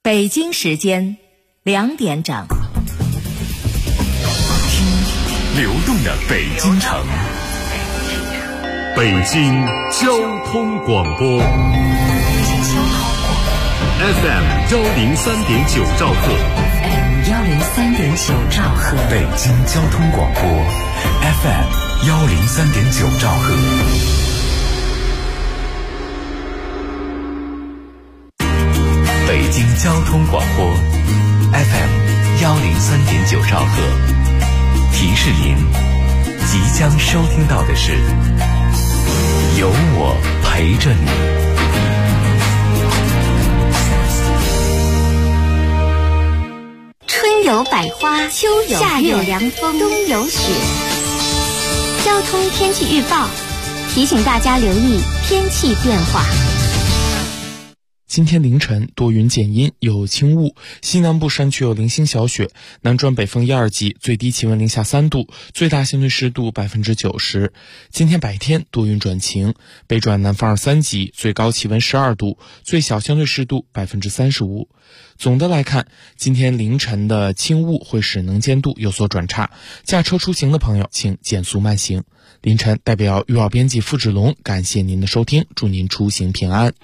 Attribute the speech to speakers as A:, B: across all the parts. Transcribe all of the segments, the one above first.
A: 北京时间2点整，
B: 听流动的北京城，北京交通广播 FM 103.9兆赫
A: 103.9兆赫，
B: 北京交通广播 FM 103.9兆赫。北京交通广播 FM 103.9兆赫，提示您即将收听到的是有我陪着你。
C: 春有百花，秋有夏有凉风，冬有雪。交通天气预报提醒大家留意天气变化。
D: 今天凌晨多云减阴，有轻雾，西南部山区有零星小雪，南转北风1、2级，最低气温零下3度，最大相对湿度90%。今天白天多云转晴，北转南风2、3级，最高气温12度，最小相对湿度35%。总的来看，今天凌晨的轻雾会使能见度有所转差，驾车出行的朋友请减速慢行。凌晨代表预报编辑付志龙感谢您的收听，祝您出行平安。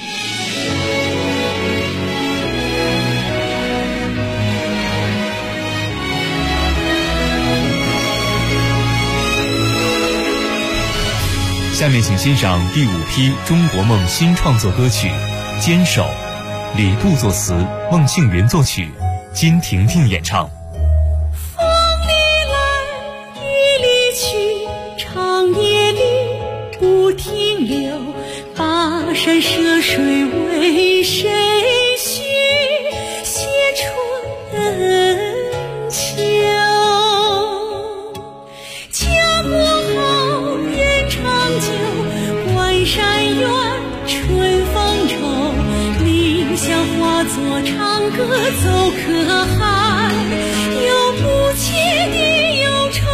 B: 下面请欣赏第5批中国梦新创作歌曲《坚守》，李杜作词，孟庆云作曲，金婷婷演唱。
E: 风里来，雨里去，长夜里不停留，跋山涉水为谁许？写春秋。家国好，人长久，关山远，春风愁。理想化作长歌走可汗，有不切的忧愁。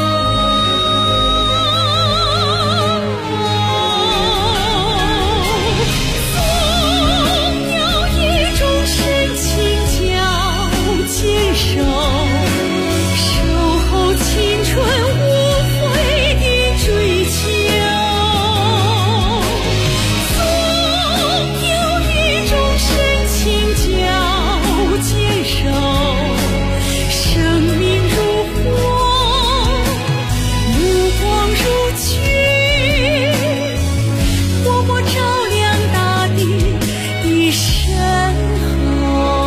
E: 总有一种深情叫坚守，守候青春无悔的追求。总有一种深情叫坚守，生命如火，目光如炬，活泼照亮大地的身后。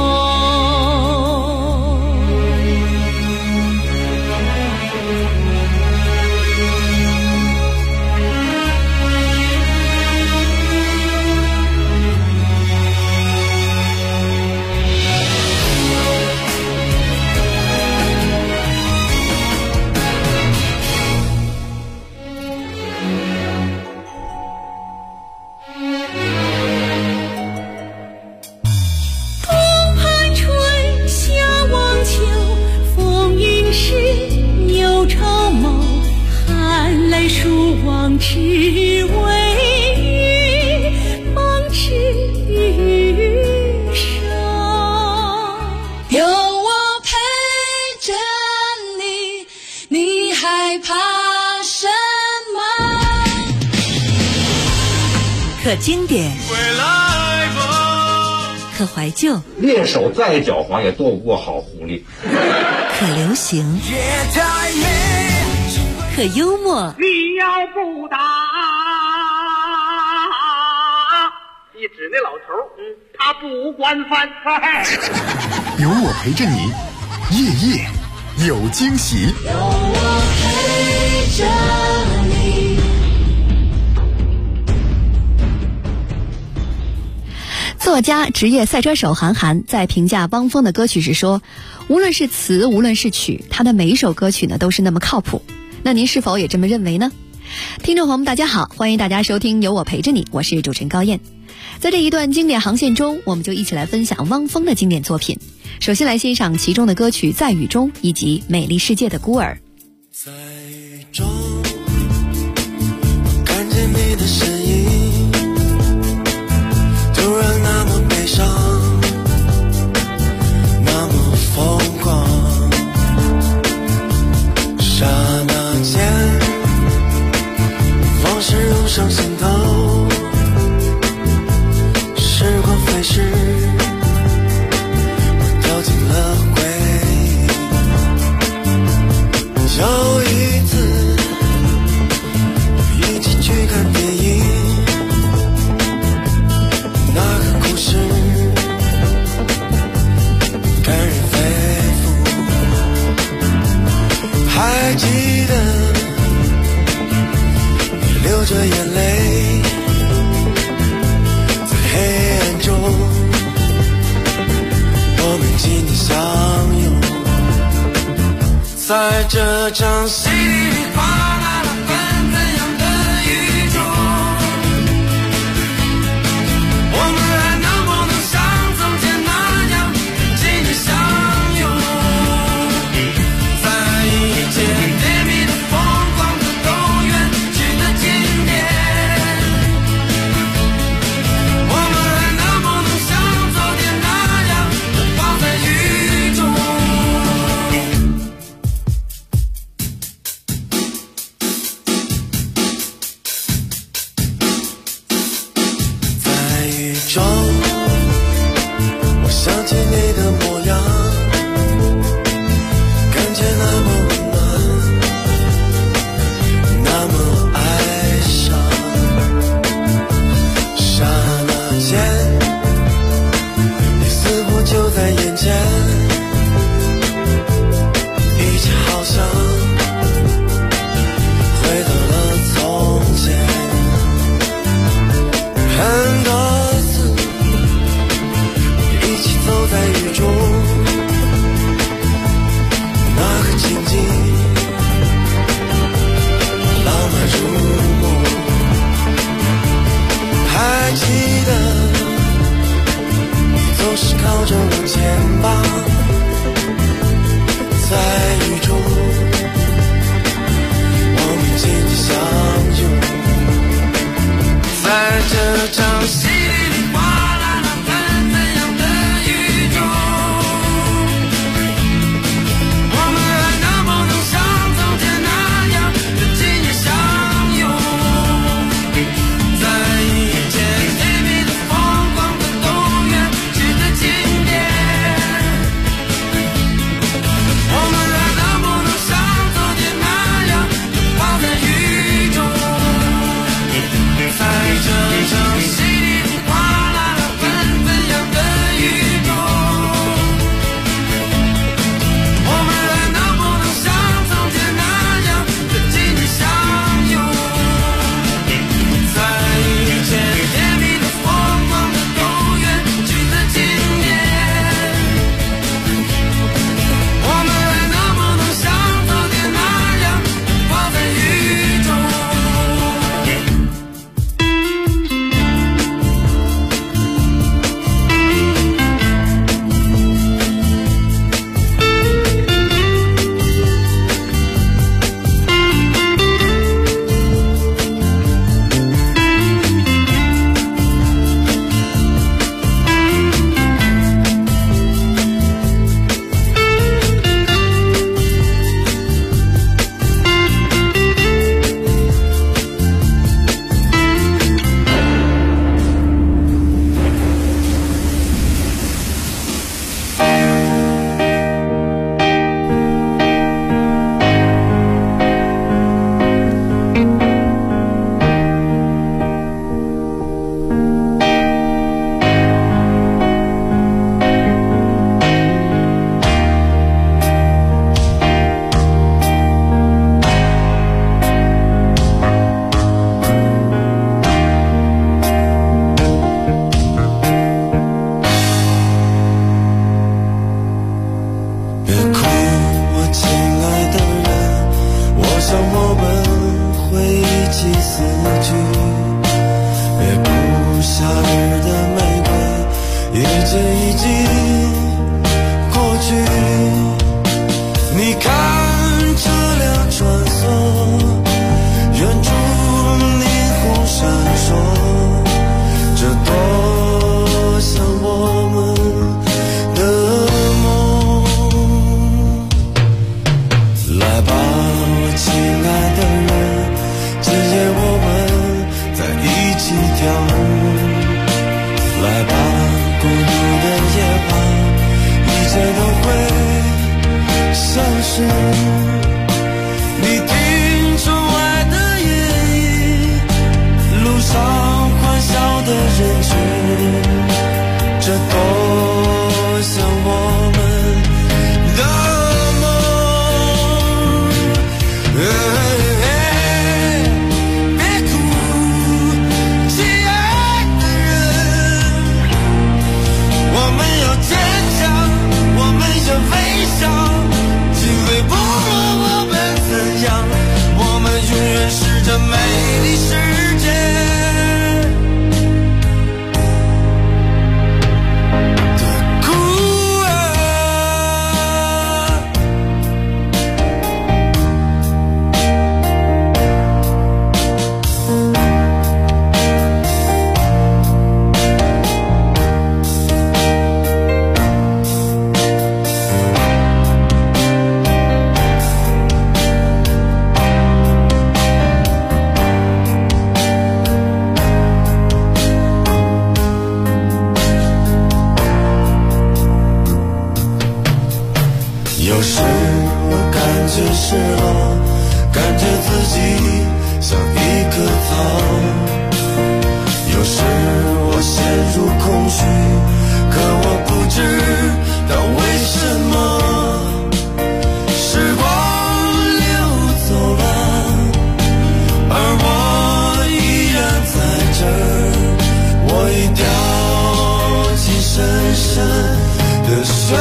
E: 东畔春，夏望秋，风云时，牛朝谋，寒来暑往，只为与梦之手。有我陪着你，你害怕什么？
A: 可经典，可怀旧，
F: 猎手再狡猾也斗不过好狐狸。
A: 可流行，可幽默，
G: 你要不打，你指那老头，他不管饭菜。
B: 有我陪着你，夜夜有惊喜。
E: 有我陪着你。
H: 作家、职业赛车手韩寒在评价汪峰的歌曲时说，无论是词，无论是曲，他的每一首歌曲呢都是那么靠谱。那您是否也这么认为呢？听众朋友们大家好，欢迎大家收听有我陪着你，我是主持人高燕。在这一段经典航线中，我们就一起来分享汪峰的经典作品。首先来欣赏其中的歌曲《在雨中》以及《美丽世界的孤儿》。
I: 在雨中，我看见你的身影，突然那么悲伤， 在这场戏里哗啦啦纷怎样的宇宙，我们还能不能像从前那样紧紧相拥，在一切甜蜜的疯狂的都远去的经典，我们还能不能像昨天那样放在雨中，在雨中我想起你的模样，感觉那么温暖，那么哀伤，刹那间你似乎就在眼前，一切好像回到了从前，很多次一起走在雨中，那个情景浪漫如梦，还记得你总是靠着我肩膀，在雨中我们紧紧相拥，在这场戏里哗啦啦纷怎样的宇宙，我们还能不能像从前那样紧紧相拥，在一切甜蜜的疯狂的都远去的经典，我们还能不能像昨天那样放在雨中，在这场戏里哗啦啦纷怎样的宇宙，我们还能不能像从前那样紧紧相拥，在一切甜蜜的疯狂的都远去的经典，我们还能不能像昨天那样放在雨中。别哭，我亲爱的人，我想我们会一起死去。别哭，夏日的玫瑰，一切已经过去。你看车辆穿梭，远处霓虹闪烁，这多像我们的来吧，我亲爱的人，今夜我们在一起跳舞。来吧，孤独的夜晚，一切都会消失。 绪，可我不知道为什么时光流走了，而我依然在这儿，我已掉进深深的漩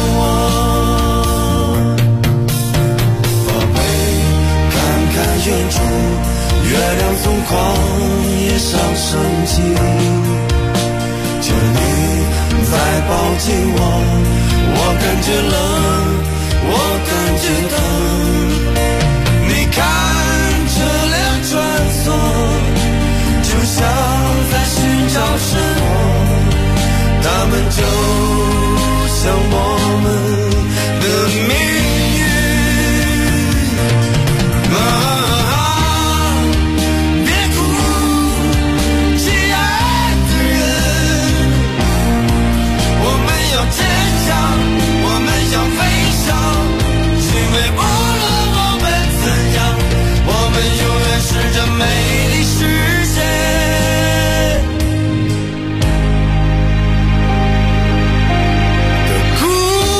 I: 涡。宝贝，看看远处，月亮从旷野上升起，求你再抱紧我感觉冷，我感觉疼。你看车辆穿梭，就像在寻找什么，他们就像我们的命运。别哭，亲爱的人，我们要坚强，我们要飞翔，因为无论我们怎样，我们永远是这美丽世界的孤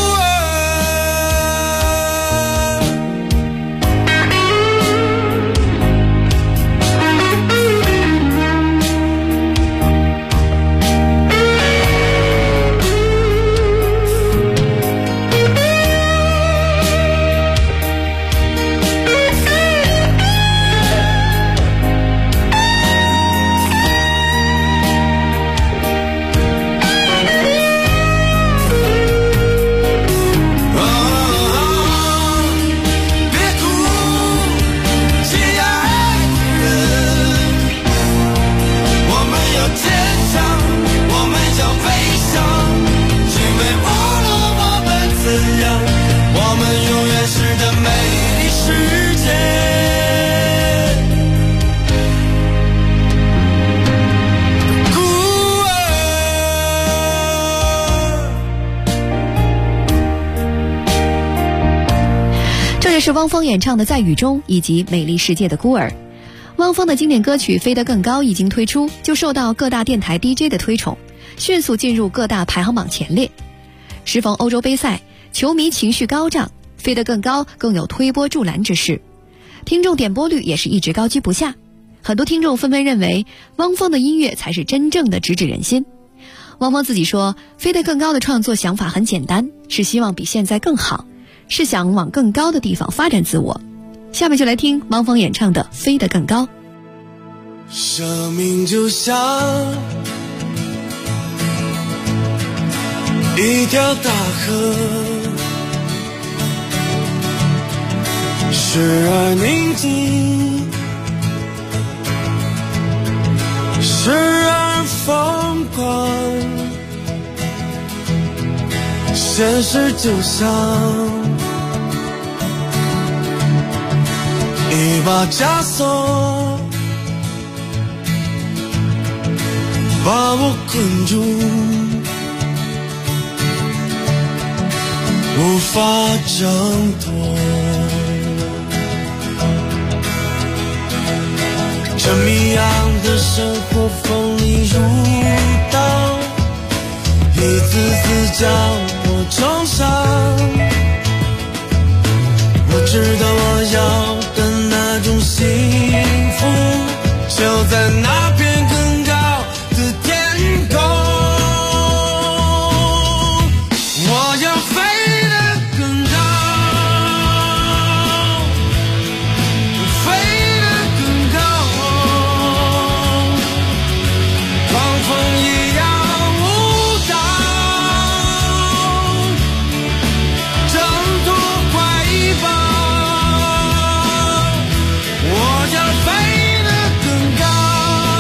H: 是汪峰演唱的《在雨中》以及《美丽世界的孤儿》。汪峰的经典歌曲《飞得更高》一经推出，就受到各大电台 DJ 的推崇，迅速进入各大排行榜前列。时逢欧洲杯赛，球迷情绪高涨，《飞得更高》更有推波助澜之势，听众点播率也是一直高居不下。很多听众纷纷认为，汪峰的音乐才是真正的直指人心。汪峰自己说，《飞得更高》的创作想法很简单，是希望比现在更好，是想往更高的地方发展自我。下面就来听汪峰演唱的《飞得更高》。
I: 生命就像一条大河，时而宁静，时而疯狂，现实就像一把枷锁，把我困住，无法挣脱。这谜样的生活锋利如刀，一次次将我重伤。我知道我要的那种幸福，就在那片更高的天空。我要飞得更高，飞得更高，狂风一样舞蹈，挣脱怀抱。我要飞得更高。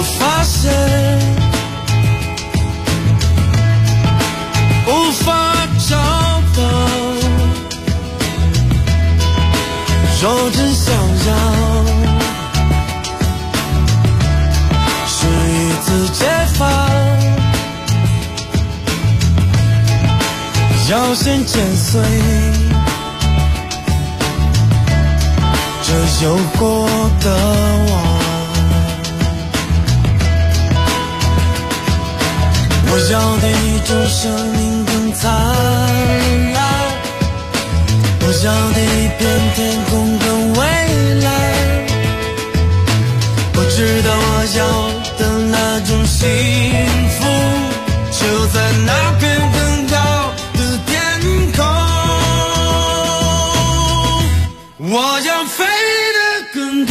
I: 发现无法找到，若真想要是一次解放，要先剪碎这有过的网。我要的一种生命更灿烂，我要的一片天空更蔚蓝，我知道我要的那种幸福就在那片更高的天空，我要飞得更高，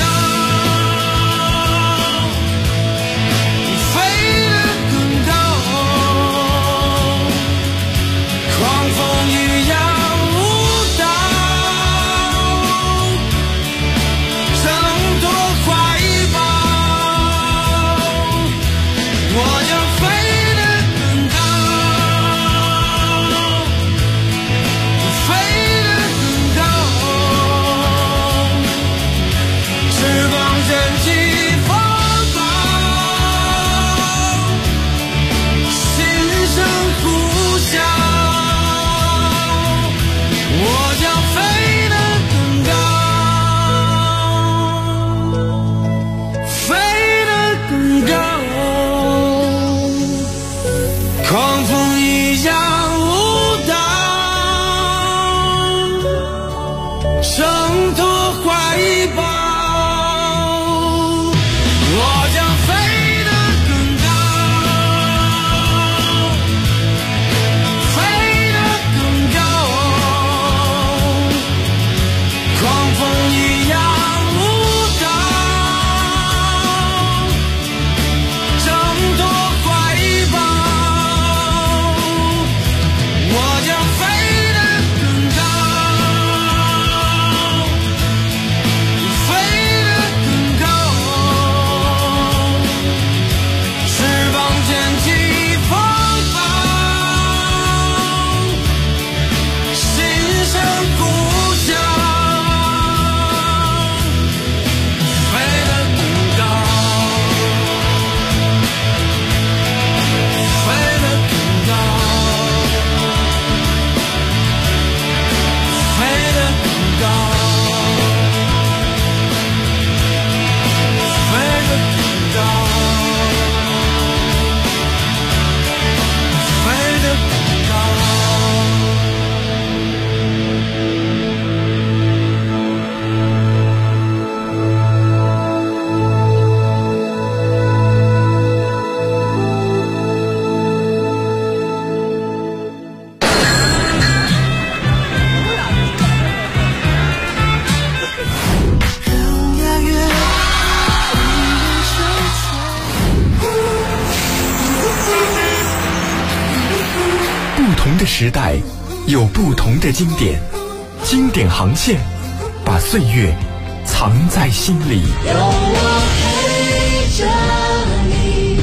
B: 时代有不同的经典，经典航线把岁月藏在心里。有我陪着
H: 你。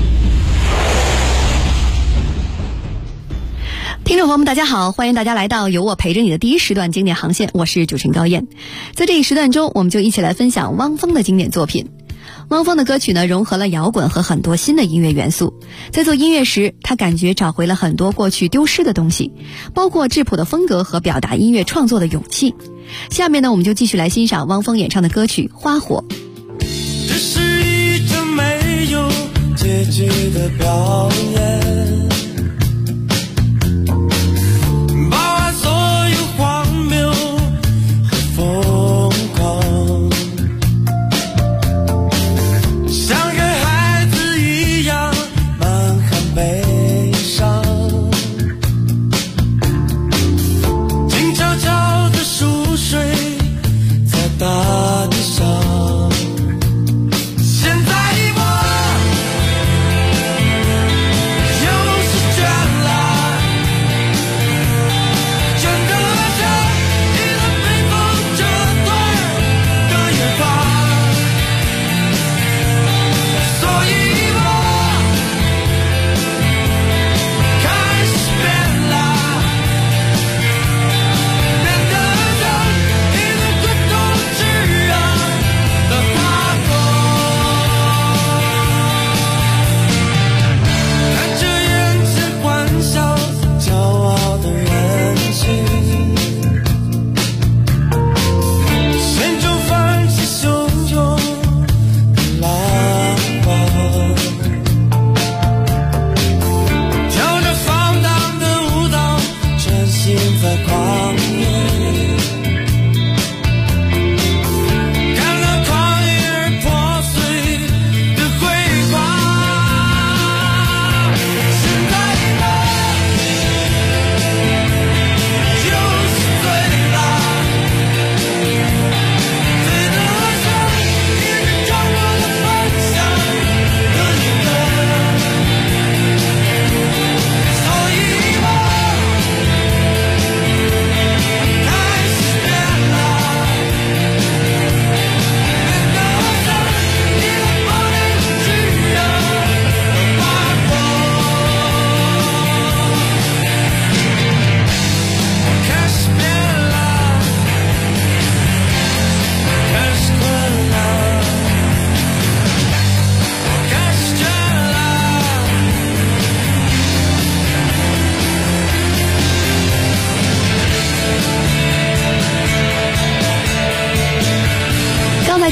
H: 听众朋友们，大家好，欢迎大家来到有我陪着你的第一时段经典航线，我是主持人高燕。在这一时段中，我们就一起来分享汪峰的经典作品。汪峰的歌曲呢，融合了摇滚和很多新的音乐元素。在做音乐时，他感觉找回了很多过去丢失的东西，包括质朴的风格和表达音乐创作的勇气。下面呢，我们就继续来欣赏汪峰演唱的歌曲《花火》。
I: 这是一场没有结局的表演，把所有荒谬和疯狂像个孩子一样满含悲伤，静悄悄地熟睡在大地上。现在我又是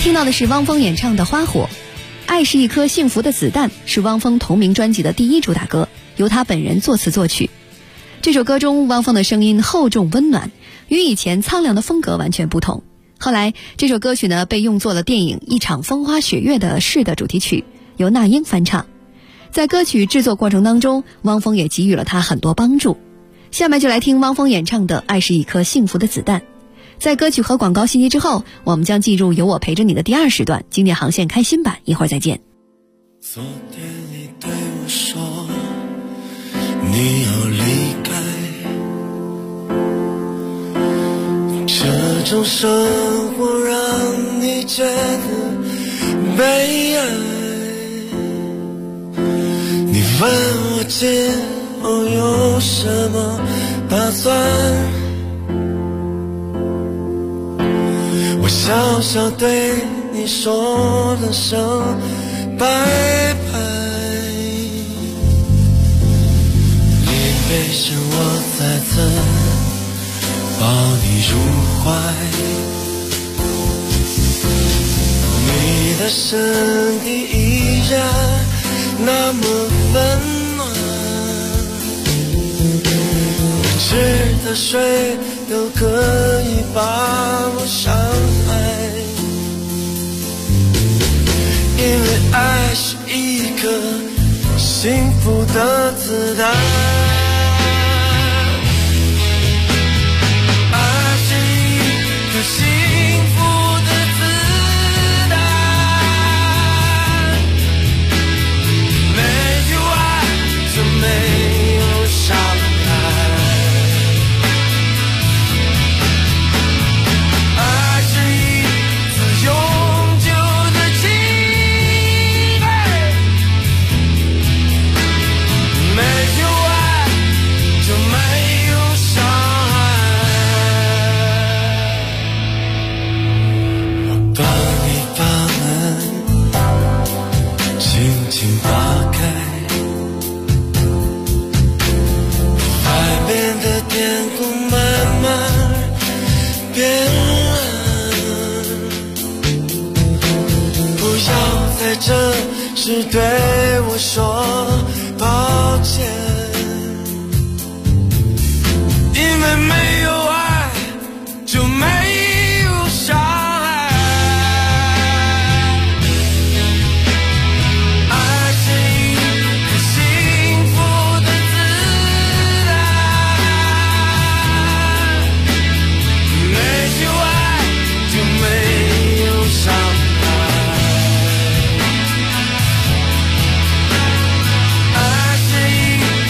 H: 听到的是汪峰演唱的《花火》。爱是一颗幸福的子弹是汪峰同名专辑的第一主打歌，由他本人作词作曲。这首歌中汪峰的声音厚重温暖，与以前苍凉的风格完全不同。后来这首歌曲呢被用作了电影《一场风花雪月的事》的主题曲，由那英翻唱。在歌曲制作过程当中，汪峰也给予了他很多帮助。下面就来听汪峰演唱的《爱是一颗幸福的子弹》。在歌曲和广告信息之后，我们将进入有我陪着你的第二时段，经典航线开心版，一会儿再见。
I: 昨天你对我说你要离开，这种生活让你觉得悲哀，你问我今后有什么打算，我笑笑对你说了声拜拜，你背着我再次抱你入怀，你的身体依然那么温暖，我吃的水都可以把我伤害，因为爱是一颗幸福的子弹，爱是一颗幸福的子弹，没有爱就没有伤害，爱是一次永久的情爱，没有爱就没有伤害，我帮你把门轻轻打开，外面的天空慢慢变蓝，不要在这时对我说抱歉，因为没有爱就没有伤害，爱是一颗幸福的子弹，没有爱就没有伤害，爱是一颗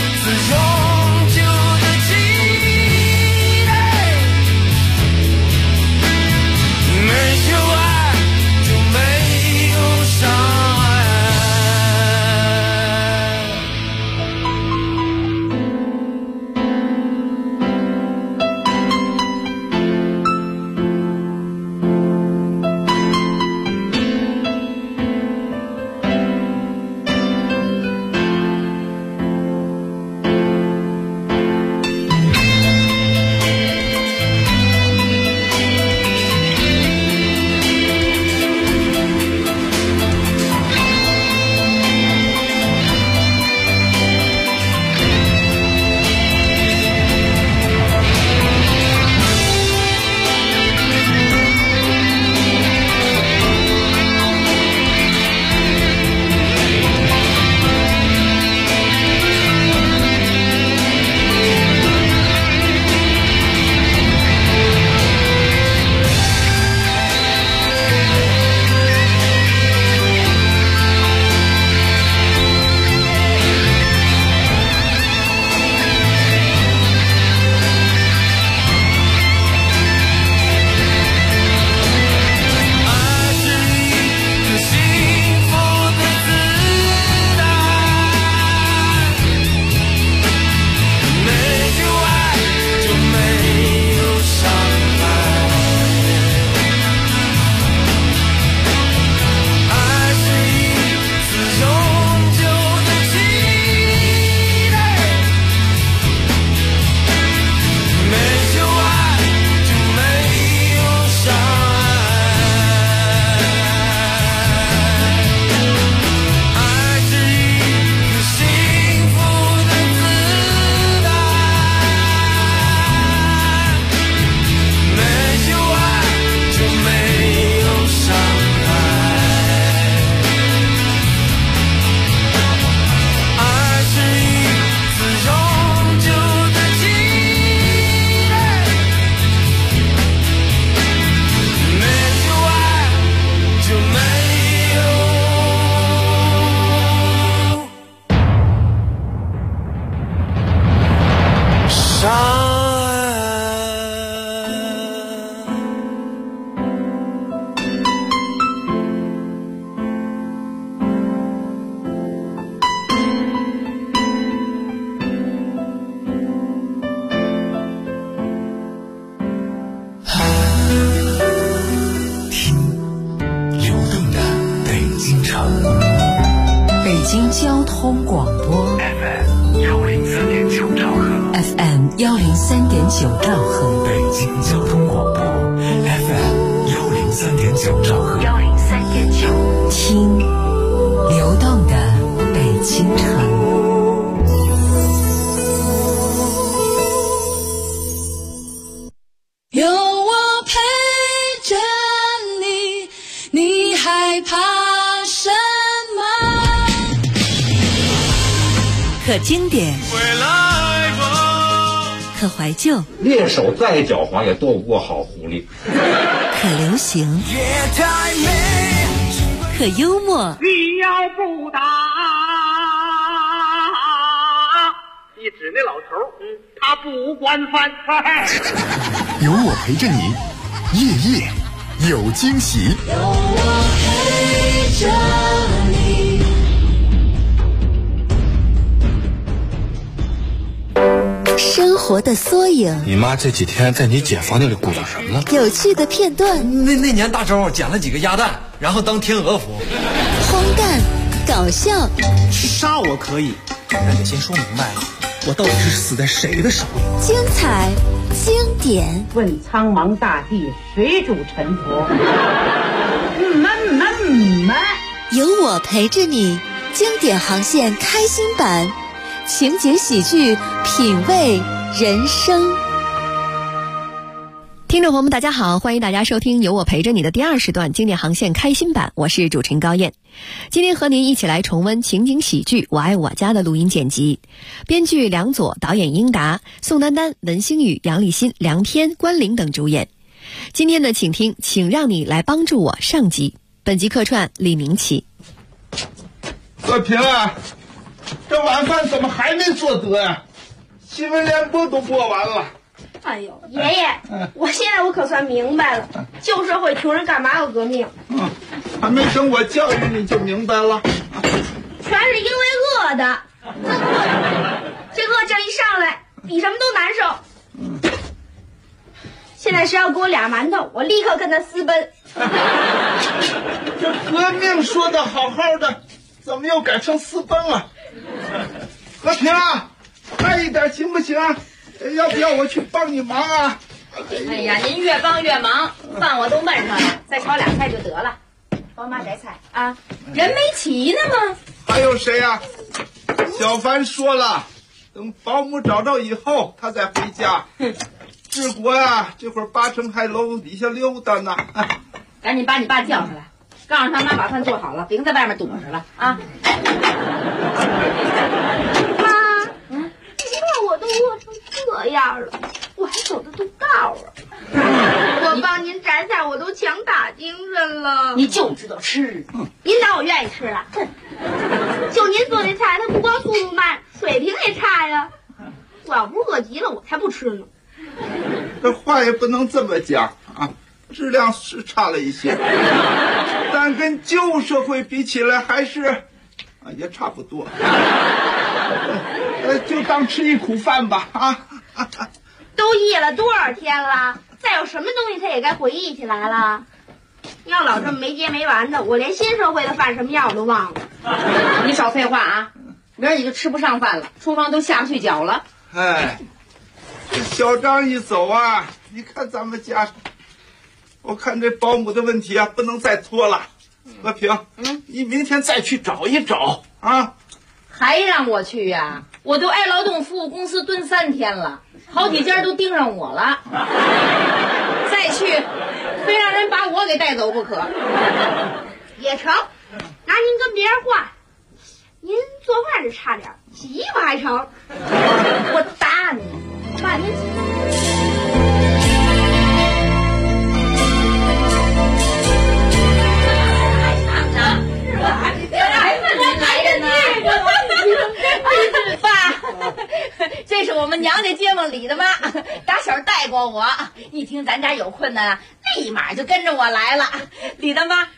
A: 交通广播
B: FM 103.9兆赫
A: FM 103.9兆赫，
B: 北京交通广播 FM 103.9兆赫
C: 103.9，
A: 听流动的北京城。
E: 有我陪着你，你害怕什么？
A: 可经典，可怀旧，
F: 猎手再狡猾也斗不过好狐狸。
A: 可流行，可幽默。
G: 你要不打，一指那老头，他不管饭。
J: 有我陪着你，夜夜有惊喜。
E: 有我陪着你。
H: 生活的缩影，
K: 你妈这几天在你姐房间里鼓捣什么呢？
H: 有趣的片段。
L: 那年大周捡了几个鸭蛋，然后当天鹅服。
H: 荒诞，搞笑。
M: 杀我可以，但得先说明白了，我到底是死在谁的手里？
H: 精彩，经典。
N: 问苍茫大地，谁主沉浮？
H: 有我陪着你，经典航线开心版，情景喜剧，品味人生。听众朋友们大家好，欢迎大家收听有我陪着你的第2时段经典航线开心版，我是主持人高燕。今天和您一起来重温情景喜剧《我爱我家》的录音剪辑，编剧梁左，导演英达，宋丹丹、文星宇、杨立新、梁天、关凌等主演。今天呢，请听请让你来帮助我上集，本集客串李明启。
O: 和平啊，这晚饭怎么还没做得呀？新闻联播都播完了。
P: 哎呦，爷爷，我现在可算明白了，旧社会穷人干嘛要革命？
O: 还没等我教育你就明白了，
P: 全是因为饿的。这饿劲一上来，比什么都难受。现在谁要给我俩馒头，我立刻跟他私奔。
O: 这革命说的好好的，怎么又改成私奔了？和平啊，快一点行不行？要不要我去帮你忙啊？
Q: 哎呀，您越帮越忙，饭我都焖上了，再炒俩菜就得了。帮妈摘菜啊，人没齐呢吗？
O: 还有谁啊？小凡说了，等保姆找到以后，他再回家。治国呀，这会儿8层还楼底下溜达呢。
Q: 赶紧把你爸叫上来，告诉他妈把饭做好了，别在外面躲着了啊！
P: 我都饿成这样了，我还走得动道啊！我帮您摘菜，我都强打精神了。
Q: 你就知道吃，
P: 您当我愿意吃啊？就您做的菜，它不光速度慢，水平也差呀。我要不是饿极了，我才不吃呢。
O: 这话也不能这么讲啊，质量是差了一些，但跟旧社会比起来，还是也差不多。就当吃一苦饭吧啊！
P: 都忆了多少天了，再有什么东西他也该回忆起来了。要老这么没接没完的，我连新社会的饭什么样我都忘了。
Q: 你少废话啊！明儿你就吃不上饭了，厨房都下不去脚了。
O: 哎，这小张一走啊，你看咱们家，我看这保姆的问题啊，不能再拖了。和平，你明天再去找一找啊。
Q: 还让我去呀？我都挨劳动服务公司蹲3天了，好几家都盯上我了。再去，非让人把我给带走不可。
P: 也成，拿您跟别人换，您做饭是差点，洗衣服还成。我打你，骂您。
Q: 爸，这是我们娘家街坊李大妈，打小带过我，一听咱家有困难，立马就跟着我来了。李大妈，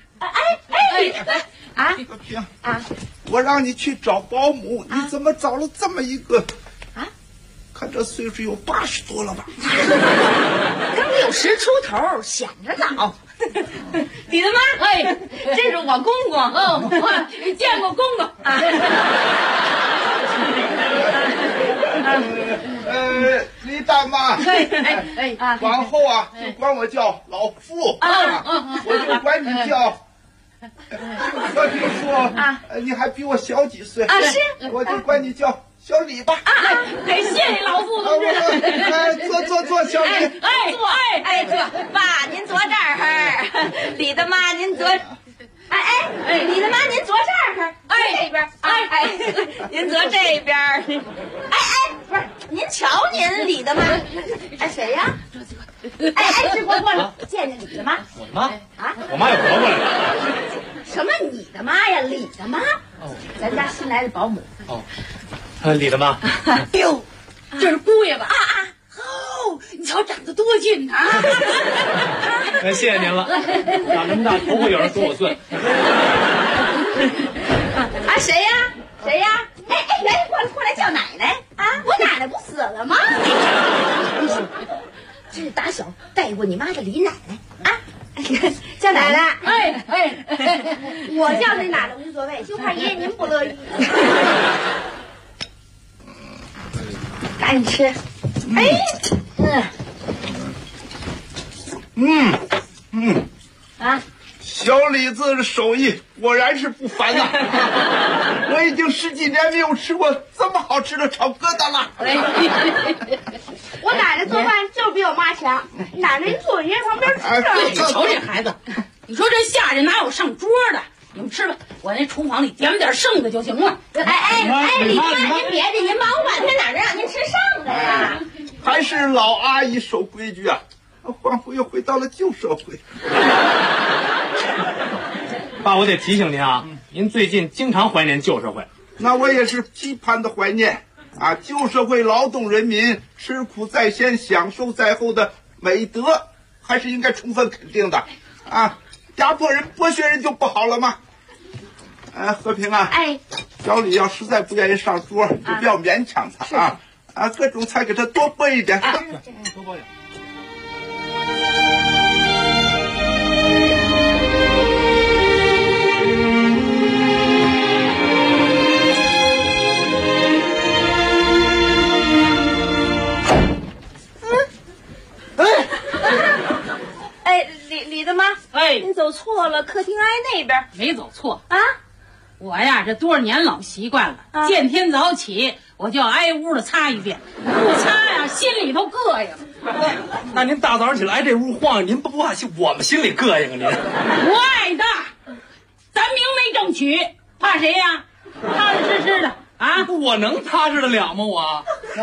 O: 和平啊，我让你去找保姆，你怎么找了这么一个
Q: 啊？
O: 看这岁数有80多了吧？
Q: 刚60出头，显着老。李大妈，这是我公公哦，见过公公
O: 李大妈，往后啊就管我叫老傅我就管你叫。我听说你还比我小几岁
P: 是，
O: 我就管你叫小李吧。
Q: 谢谢老傅同志。
O: 坐，小李。
P: 坐。爸，您坐这儿。李大妈，您坐。李大妈，您坐这儿。这边。您坐这边。不是，您瞧您李大妈。谁呀？志国过来见见李大妈。
K: 我的妈我妈又活过来了。
P: 什么你的妈呀？李大妈。咱家新来的保姆。
K: 李大妈。
Q: 哟，这是姑爷吧？你瞧长得多俊啊！
K: 谢谢您了，长这么大头回有人说我顺。
P: 谁呀？过来叫奶奶我奶奶不死了吗？这是打小带过你妈的李奶奶叫奶奶。我叫那奶奶无所谓，就怕爷爷您不乐意。赶紧吃。
O: 小李子的手艺果然是不凡呐！我已经10几年没有吃过这么好吃的炒疙瘩了。
P: 我奶奶做饭就比我妈强，奶奶你坐爷爷旁边吃。
Q: 你瞧这孩子，你说这下人哪有上桌的？你们吃吧，我那厨房里点点剩的就行了。
P: 李妈，您别的，您忙活半天哪能让您吃剩的呀？
O: 还是老阿姨守规矩啊！仿佛又回到了旧社会。
K: 爸，我得提醒您您最近经常怀念旧社会。
O: 那我也是批判的怀念旧社会劳动人民吃苦在先、享受在后的美德，还是应该充分肯定的压迫人、剥削人就不好了吗？和平小李要实在不愿意上桌，就不要勉强他各种菜给他多拨一点。
K: 多拨点。
P: 李大妈，您走错了，客厅挨那边。
Q: 没走错我呀，这多少年老习惯了，见天早起我就要挨屋的擦一遍，不擦呀，心里头膈应。
K: 那您大早上起来这屋晃，您不怕我们心里膈应您？
Q: 不爱的，咱明媒正娶，怕谁呀？踏踏实实的
K: 我能踏实得了吗？我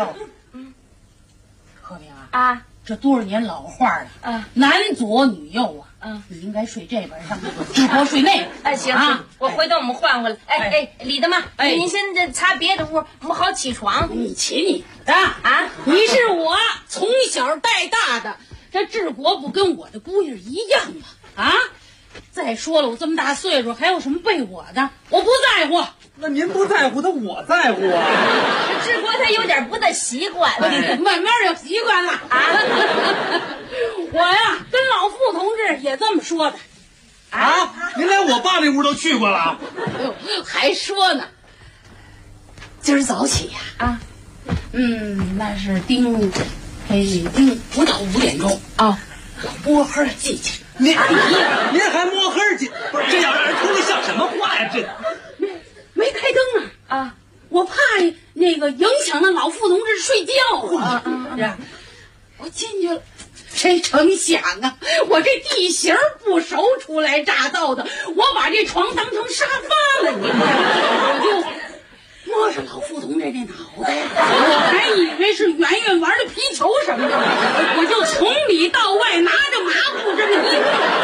Q: 和平这多少年老话了男左女右你应该睡这边上，志国睡那边。
P: 行，我回头我们换回来。李大妈，您先擦别的屋，我们好起床。
Q: 你起你的你是我从小带大的，这治国不跟我的姑爷一样吗？再说了，我这么大岁数，还有什么背我的？我不在乎。
K: 那您不在乎，我在乎
P: 治国他有点不大习惯，
Q: 慢慢就习惯了我呀，跟老傅同志也这么说的
K: 您连我爸那屋都去过了
Q: 还说呢。今儿早起呀那是不到5点钟摸黑进去。
K: 您还摸黑进？不是，这要让人听着像什么话呀？这
Q: 没开灯我怕那个影响了老傅同志睡觉我进去了，谁成想我这地形不熟，初来乍到的，我把这床当成沙发了，我就摸着老傅同志这脑袋我还以为是圆圆玩的皮球什么的，我就从里到外拿着抹布这么一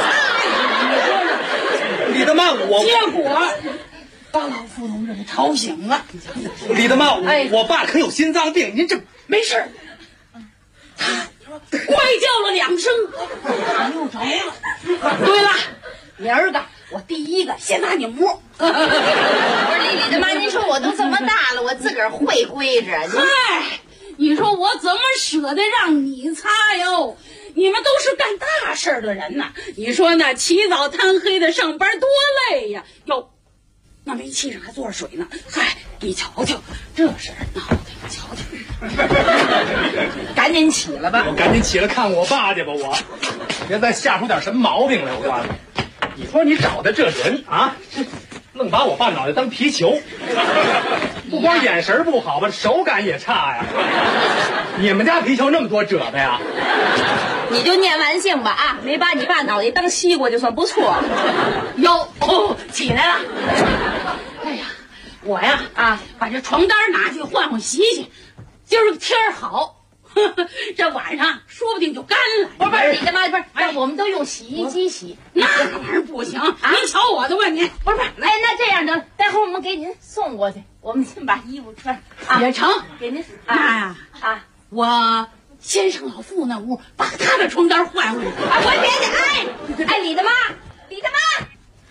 Q: 擦
K: 李大妈，
Q: 结果把老傅同志给吵醒了。
K: 李大妈，我爸可有心脏病，您这
Q: 没事。他怪叫了2声，又着了。对了，明儿个我第一个先拿你摸。
P: 不是李大妈，您说我都这么大了，我自个儿会归着。
Q: 你说我怎么舍得让你擦哟？你们都是干大事的人呐，你说呢？起早贪黑的上班多累呀！哟， 那煤气上还坐着水呢。嗨，你瞧瞧，这是脑袋，瞧瞧。
K: 赶紧起来吧！我赶紧起来看我爸去吧！我别再吓出点什么毛病来！我告诉你，你说你找的这人啊，愣把我爸脑袋当皮球，不光眼神不好吧，手感也差呀。你们家皮球那么多褶子呀？
P: 你就念完性吧啊，没把你爸脑袋当西瓜就算不错了。
Q: 哟哦，起来了。哎呀，我呀把这床单拿去换换洗洗，今儿个天儿好，这晚上说不定就干了。
P: 不是你的妈，不是，让我们都用洗衣机洗，
Q: 那玩意儿不行。您瞧我的吧，您
P: 不是，哎，那这样的，待会儿我们给您送过去，我们先把衣服穿
Q: 也成，
P: 给您
Q: 我先上老妇那屋，把他的床单换回去。
P: 我别，哎，李大妈，李大妈。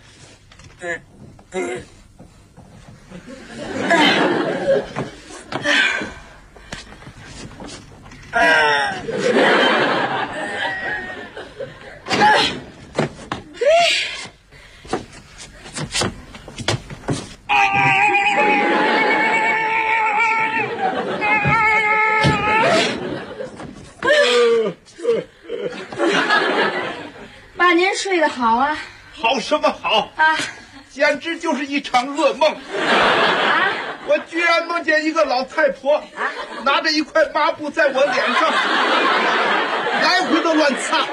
P: 爸，您睡得好啊？
O: 好什么好啊？简直就是一场噩梦啊！我居然梦见一个老太婆拿着一块抹布在我脸上来回的乱擦，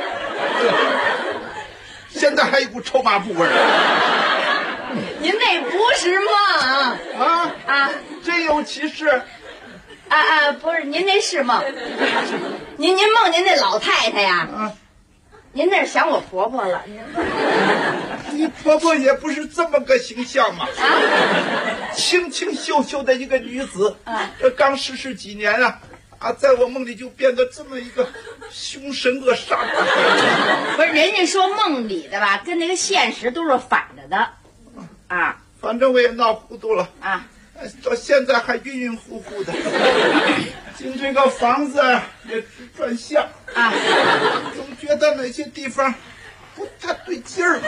O: 现在还有一股臭抹布味儿。
P: 您那不是梦
O: 真有其事
P: 不是，您那是梦。您梦见那老太太呀？您那是想我婆婆了。
O: 你婆婆也不是这么个形象嘛，清清秀秀的一个女子，这刚逝世几年在我梦里就变得这么一个凶神恶煞。
P: 不是，人家说梦里的吧，跟那个现实都是反着的
O: 反正我也闹糊涂了到现在还晕晕乎乎的。进这个房子也直转向总觉得哪些地方不太对劲儿。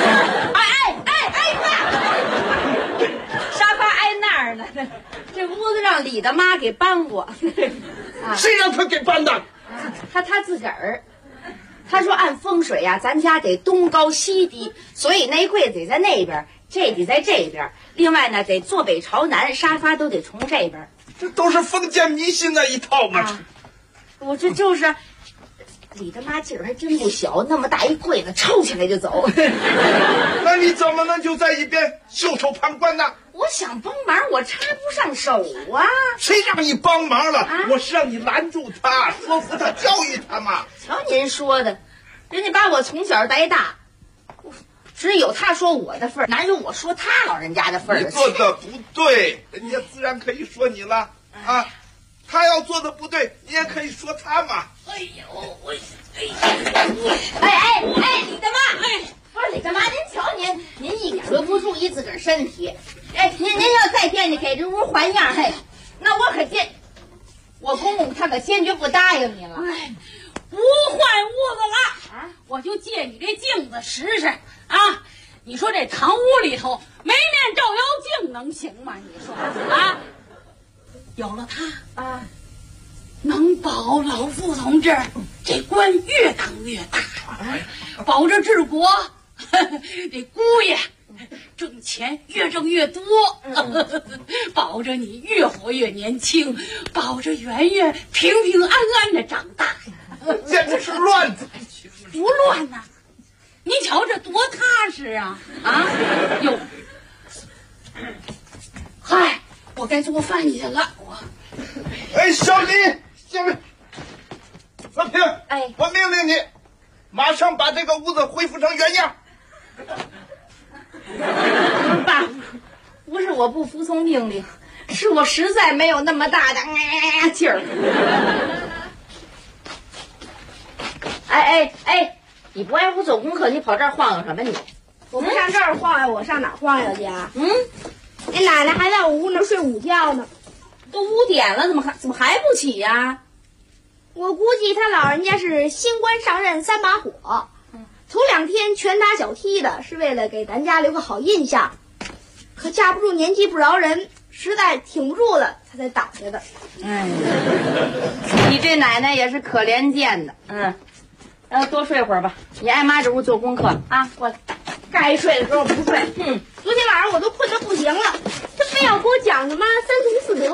P: 沙发挨那儿呢，这屋子让李大妈给搬过。
O: 谁让他给搬的？
P: 他自个儿。他说按风水咱家得东高西低，所以那柜子得在那边，这得在这边。另外呢，得坐北朝南，沙发都得从这边。
O: 这都是封建迷信那一套嘛。
P: 我这就是李大妈劲儿还真不小，那么大一柜子抽起来就走。
O: 那你怎么能就在一边袖手旁观呢？
P: 我想帮忙，我插不上手
O: 谁让你帮忙了我是让你拦住他，说服他，教育他嘛。
P: 瞧您说的，人家把我从小带大，只有他说我的份儿，哪有我说他老人家的份儿？
O: 你做的不对，人家自然可以说你了他要做的不对，你也可以说他嘛。
P: 李大妈，不是李大妈，您瞧您一点都不注意自个儿身体。您要再惦记给这屋还样，那我公公他可坚决不答应你了。
Q: 不换屋子了我就借你这镜子使使你说这堂屋里头没面照妖镜能行吗？你说有了它能保老傅同志这官越当越大保着治国这姑爷挣钱越挣越多保着你越活越年轻，保着圆圆平平安安的长大。
O: 简直是乱子，
Q: 不乱呐你瞧这多踏实哟嗨，我该做饭去了。
O: 小李，子平，我命令你马上把这个屋子恢复成原样。
P: 爸，不是我不服从命令，是我实在没有那么大的劲儿。你不爱屋做功课，你跑这儿晃悠什么你？
R: 我不上这儿晃悠，我上哪儿晃悠去你奶奶还在我屋那睡午觉呢。
P: 都5点了，怎么还不起呀？
R: 我估计他老人家是新官上任3把火，头2天拳打脚踢的，是为了给咱家留个好印象。 可架不住年纪不饶人，实在挺不住了，他才倒下的。
Q: 你这奶奶也是可怜见的。多睡会儿吧。你挨妈这屋做功课啊，过来。
R: 该睡的时候不睡。昨天晚上我都困得不行了，他非要给我讲什么三从四德。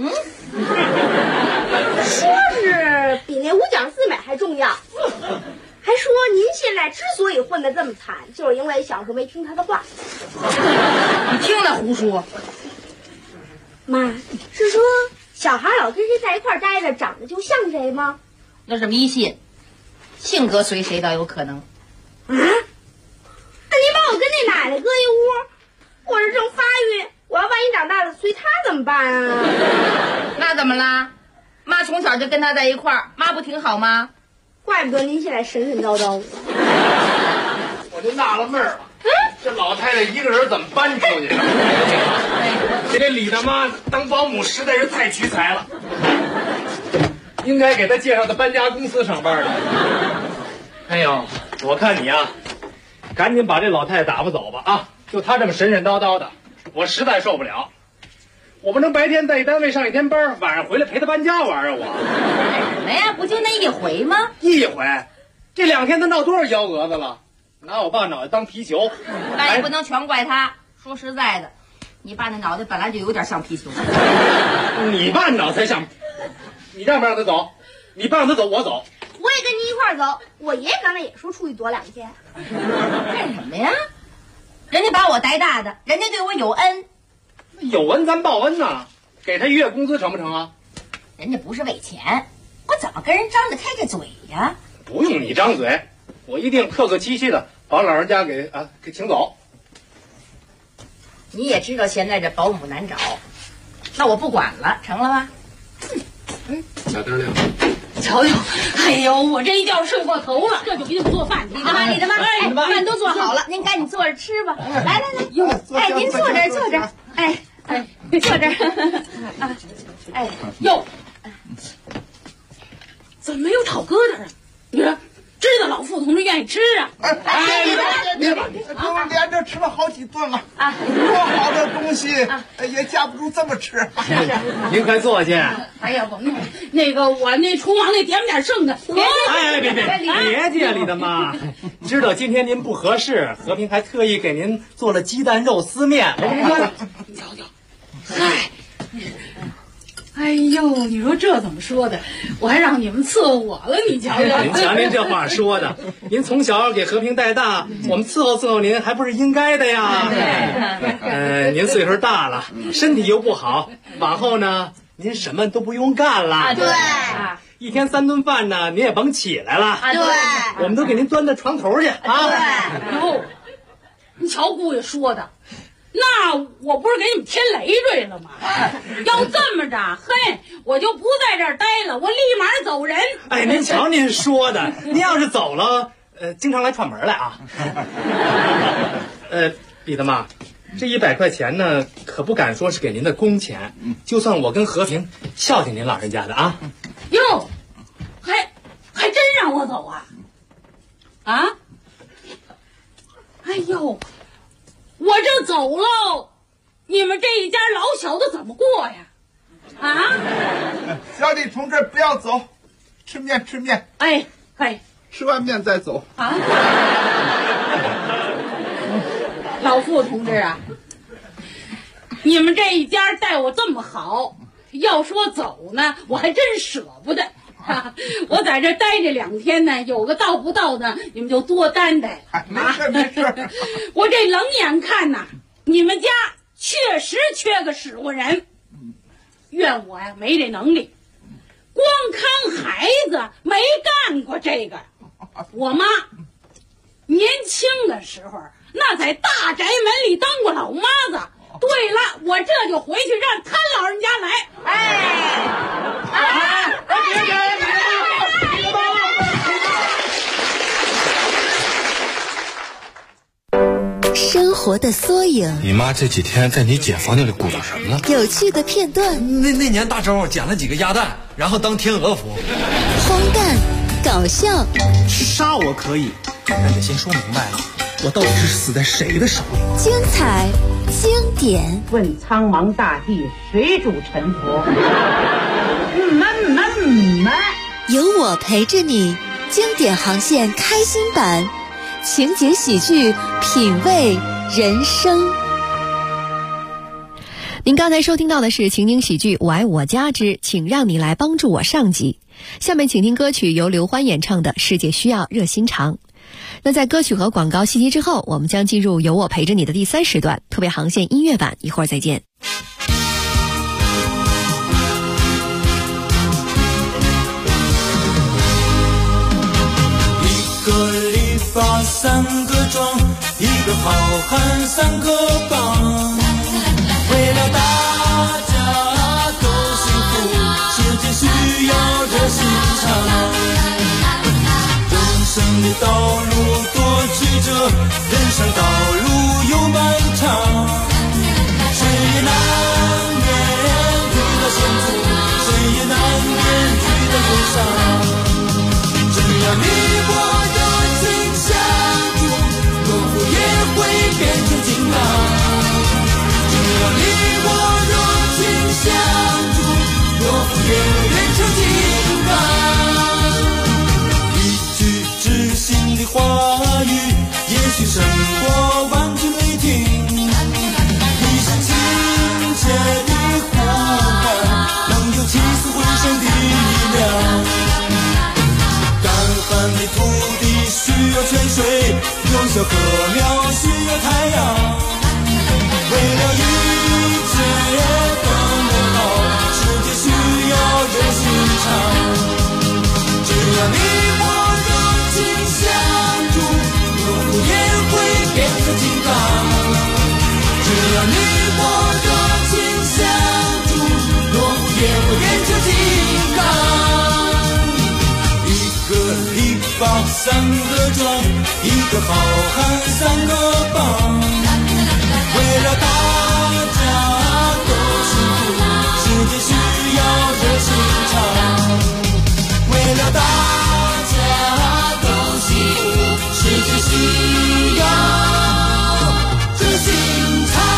R: 说是比那五讲四美还重要。还说您现在之所以混得这么惨，就是因为小时候没听他的话。
Q: 你听他胡说。
R: 妈，是说小孩老跟谁在一块待着，长得就像谁吗？
Q: 那是迷信，性格随谁倒有可能。
R: 那你把我跟那奶奶搁一屋，我是正发育，我要万一长大了随她怎么办啊？
Q: 那怎么啦？妈从小就跟他在一块儿，妈不挺好吗？
R: 怪不得您现在神神叨叨。
K: 我就纳了闷儿了，这老太太一个人怎么搬出去的？这李大妈当保姆实在是太屈才了，应该给她介绍到搬家公司上班的。哎呦，我看你啊，赶紧把这老太太打发走吧啊！就她这么神神叨叨的，我实在受不了。我不能白天在单位上一天班，晚上回来陪她搬家玩啊！我
Q: 什么呀？不就那一回吗？
K: 一回，这2天她闹多少幺蛾子了？拿我爸脑袋当皮球。
Q: 那也不能全怪他。说实在的，你爸那脑袋本来就有点像皮球。
K: 你爸脑袋像，你让不让他走？你不让他走，我走。
R: 我也跟你一块儿走。我爷爷刚才也说出去躲2天。
Q: 干什么呀？人家把我带大的，人家对我有恩。
K: 有恩咱报恩呐，给他1月工资成不成啊？
Q: 人家不是为钱，我怎么跟人张得开这嘴呀？
K: 不用你张嘴，我一定客客气气的把老人家给请走。
Q: 你也知道现在这保姆难找，那我不管了，成了吗？
K: 小灯亮，
Q: 瞧瞧，哎呦，我这一觉睡过头了，这就给你们做饭去。李大妈，饭都做好了，您赶紧坐着吃吧。来，哟，哎，您坐这儿，坐这儿，哎，坐这儿，哟， 怎么没有炒疙瘩啊？你说，知道老傅同志愿意吃啊？
O: 别吧，都连着吃了好几顿了啊！多好的东西也架不住这么吃。
K: 您快坐下。
Q: 哎呀，那个我那厨房里点不点剩的？
K: 别介，李大妈，知道今天您不合适，和平还特意给您做了鸡蛋肉丝面。
Q: 你瞧瞧，嗨。哎呦，你说这怎么说的？我还让你们伺候我了，你瞧瞧。
K: 您瞧您这话说的，您从小给和平带大，我们伺候您还不是应该的呀？您岁数大了，身体又不好，往后呢，您什么都不用干了。
R: 对，
K: 一天3顿饭呢，您也甭起来了。
R: 对，
K: 我们都给您端到床头去啊。
Q: 对，哟，你瞧姑爷说的。那我不是给你们添累赘了吗？要这么着，嘿，我就不在这儿待了，我立马走人。
K: 哎，您瞧您说的，您要是走了，经常来串门来啊。李大妈，这100块钱呢，可不敢说是给您的工钱，就算我跟和平孝敬您老人家的啊。
Q: 哟，还真让我走啊？啊？哎呦！我这走喽，你们这一家老小的怎么过呀？啊！
O: 小李同志不要走，吃面。
Q: 哎，
O: 吃完面再走
Q: 啊！老傅同志啊，你们这一家待我这么好，要说走呢，我还真舍不得。我在这待这2天呢，有个到不到的，你们就多担待。
O: 没事。
Q: 我这冷眼看呐，你们家确实缺个使唤人。怨我呀没这能力，光看孩子没干过这个。我妈年轻的时候，那在大宅门里当过老妈子。对了，我这就回去让他老人家来。
A: 生活的缩影。
L: 你妈这几天在你姐房间里鼓捣什么呢？
A: 有趣的片段。
L: 那年大周捡了几个鸭蛋，然后当天鹅服。
A: 荒诞，搞笑。
M: 杀我可以，但得先说明白了，我到底是死在谁的手里。
A: 精彩，
C: 经典。
N: 问苍茫大地，谁主沉浮？
C: 有我陪着你，经典航线开心版，情节喜剧，品味人生。
H: 您刚才收听到的是情景喜剧《我爱我家之请让你来帮助我》上集。下面请听歌曲由刘欢演唱的《世界需要热心肠》。那在歌曲和广告细节之后，我们将进入有我陪着你的第3时段特别航线音乐版，一会儿再见。
I: 一个理发3个妆，一个好汉3个帮，为了大家都幸福，世界需要热心肠。人生的道路多曲折，人生道路又漫长，谁也难免遇到险阻，谁也难免遇到忧伤。只要你我热情相助，懦夫也会变成金刚。只要你我热情相助，懦夫也会变成金刚。心的话语，也许胜过万句没听。一声亲切的呼唤，能有起死回生的力量。干旱的土地需要泉水，有效禾苗需要太阳。为了一切更美好，世界需要热心肠。只要你我相助，懦夫也会变成金刚。只要你我热情相助，懦夫也会变成金刚。一个理发3个妆，一个好汉3个帮，为了大家都幸福，世界需要热心肠。为了大世界需要热心肠。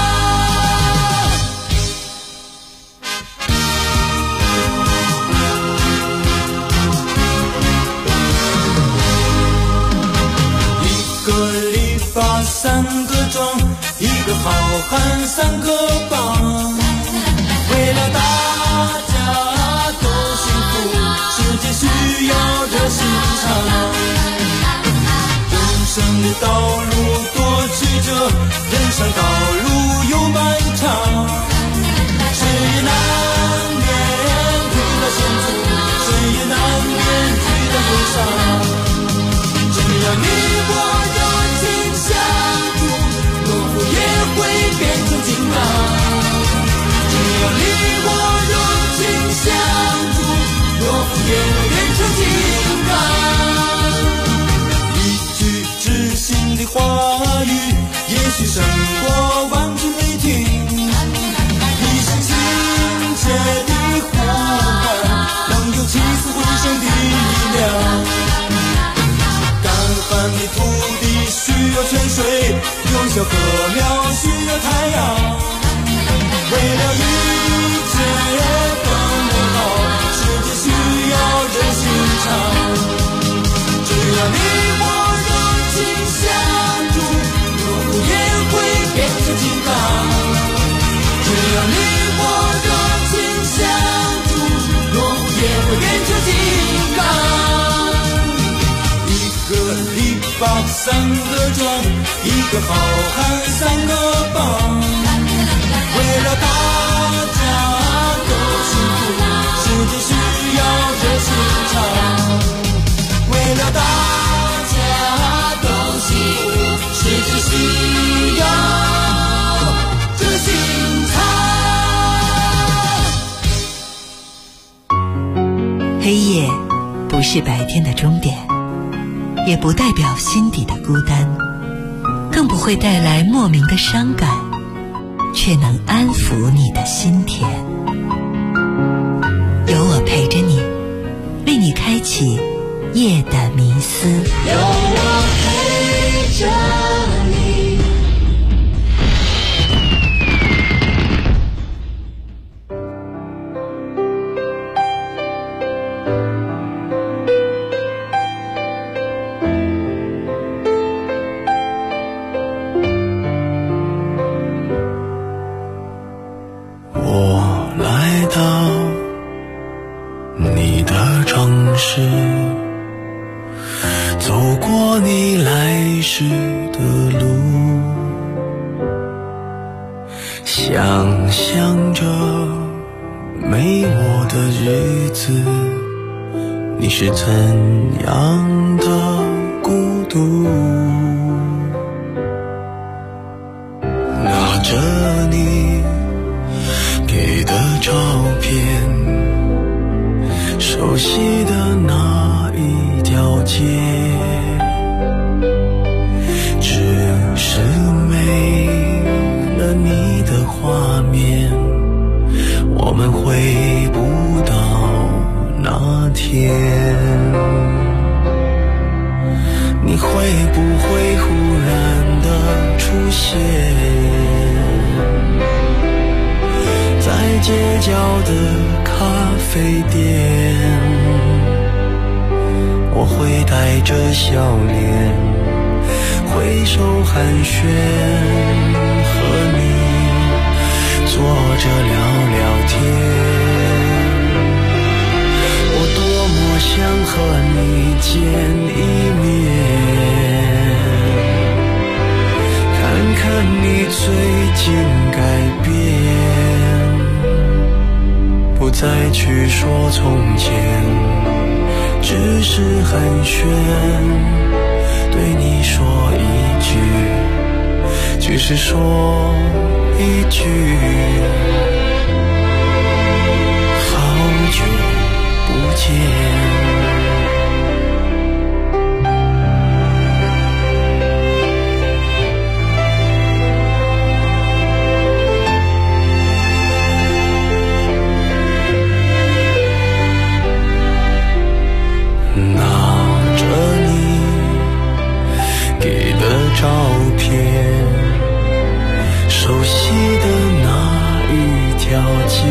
I: 一个理发3个妆，一个好汉3个帮，为了大家都幸福，世界需要热心肠。人生的道路多曲折，人生道路又漫长，谁也难免遇到险阻，谁也难免遇到忧伤。只要你我热情相助，懦夫也会变成金刚。只要你我热情相助，懦夫也会变成金刚。心的话语，也许胜过万句没听。一声亲切的呼唤，能有起死回生的力量。干旱的土地需要泉水，有效禾苗需要太阳。为了一切更美好，世界需要热心肠。只要你我相助，懦夫也会变成金刚。只要你我热情相助，懦夫也会变成金刚。一个理发3个妆，一个好汉3个帮，为了大家都幸福，世界需要热心肠。为了大世界需要热心肠。
A: 黑夜不是白天的终点，也不代表心底的孤单，更不会带来莫名的伤感，却能安抚你的心田。有我陪着你，为你开启夜的迷思。
E: 有我陪着你。
I: 的城市，走过你来时的路，想象着没我的日子，你是怎样的孤独。拿着你给的照片，熟悉的那一条街，只是没了你的画面，我们回不到那天。你会不会忽然的出现在街角的咖啡店？我会带着笑脸挥手寒暄，和你坐着聊聊天。我多么想和你见一面，看看你最近改变，不再去说从前，只是寒暄，对你说一句，只是说一句，好久不见。照片，熟悉的那一条街，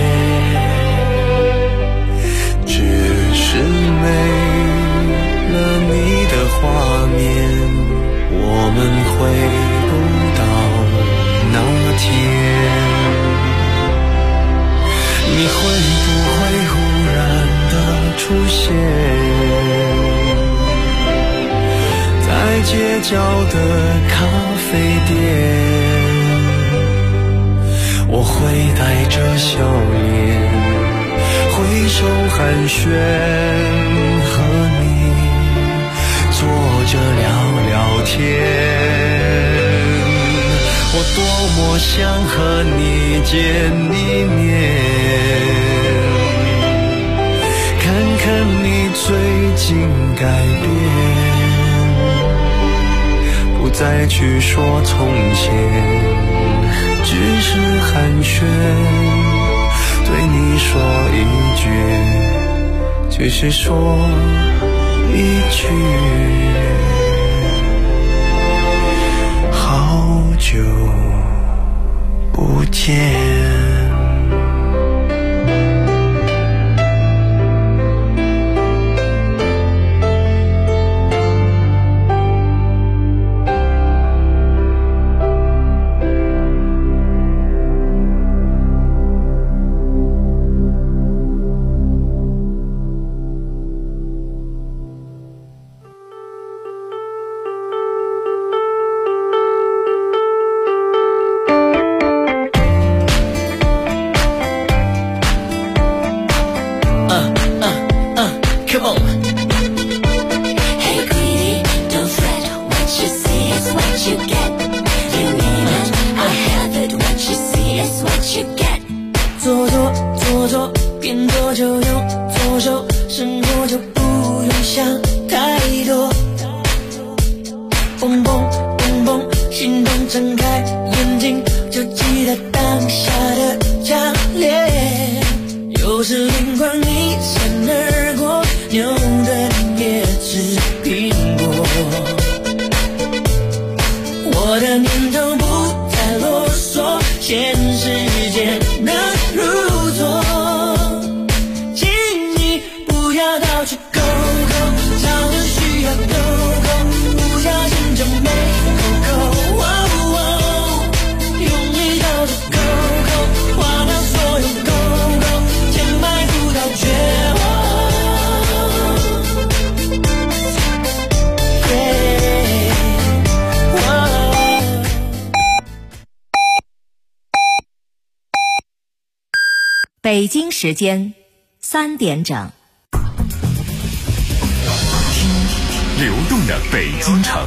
I: 只是没了你的画面，我们回不到那天。你会不会忽然的出现在街角的咖啡店？我会带着笑脸挥手寒暄，和你坐着聊聊天。我多么想和你见一面，看看你最近改变，不再去说从前，只是寒暄，对你说一句，只是说一句，好久不见。 用力到处 go go， 花掉所有 go go， 钱买不到绝望。
A: 北京时间3点整。
B: 流动的北京城，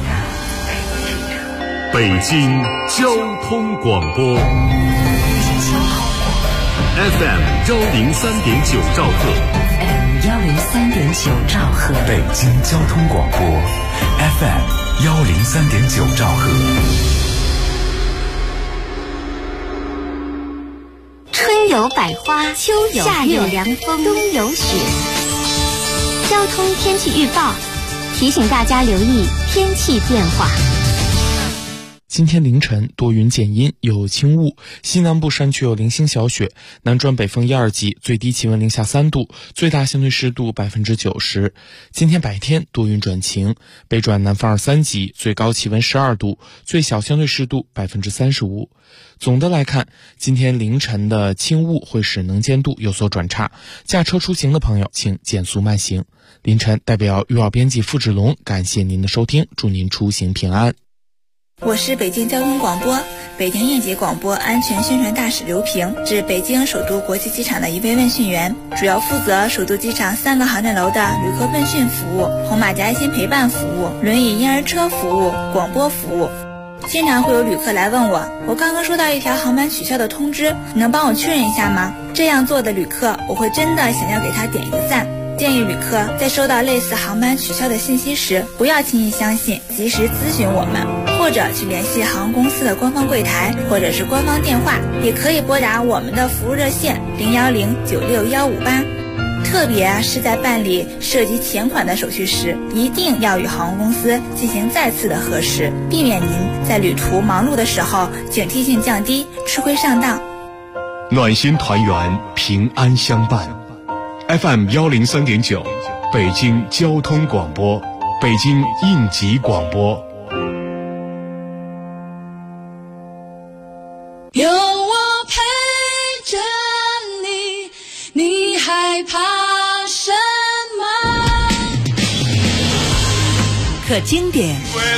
B: 北京交通广播 FM 103.9兆赫
A: 103.9兆赫，
B: 北京交通广播 FM 103.9兆赫。
C: 春有百花，秋有夏有凉风，冬有雪。交通天气预报提醒大家留意天气变化。
D: 今天凌晨多云减阴，有轻雾，西南部山区有零星小雪，南转北风1、2级，最低气温零下3度，最大相对湿度90%。今天白天多云转晴，北转南风2、3级，最高气温12度，最小相对湿度35%。总的来看，今天凌晨的轻雾会使能见度有所转差，驾车出行的朋友请减速慢行。凌晨代表预报编辑付志龙感谢您的收听，祝您出行平安。
S: 我是北京交通广播北京应急广播安全宣传大使刘平，是北京首都国际机场的一位问讯员，主要负责首都机场3个航站楼的旅客问讯服务、红马甲爱心陪伴服务、轮椅婴儿车服务、广播服务。经常会有旅客来问我刚刚收到一条航班取消的通知，你能帮我确认一下吗？这样做的旅客，我会真的想要给他点一个赞。建议旅客在收到类似航班取消的信息时，不要轻易相信，及时咨询我们，或者去联系航空公司的官方柜台或者是官方电话，也可以拨打我们的服务热线010-96158。特别是在办理涉及钱款的手续时，一定要与航空公司进行再次的核实，避免您在旅途忙碌的时候警惕性降低，吃亏上当。
B: 暖心团圆，平安相伴。FM 103.9，北京交通广播，北京应急广播。
E: 有我陪着你，你害怕什么？
A: 可经典，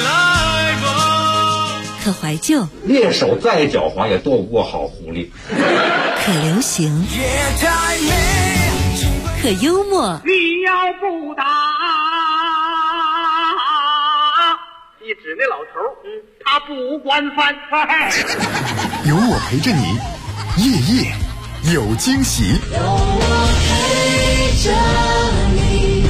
A: 可怀旧，
F: 猎手再狡猾也斗不过好狐狸。
A: 可流行，可幽默。
G: 你要不打，一指那老头，他不惯犯。
J: 有我陪着你，夜夜有惊喜。
E: 有我陪着你。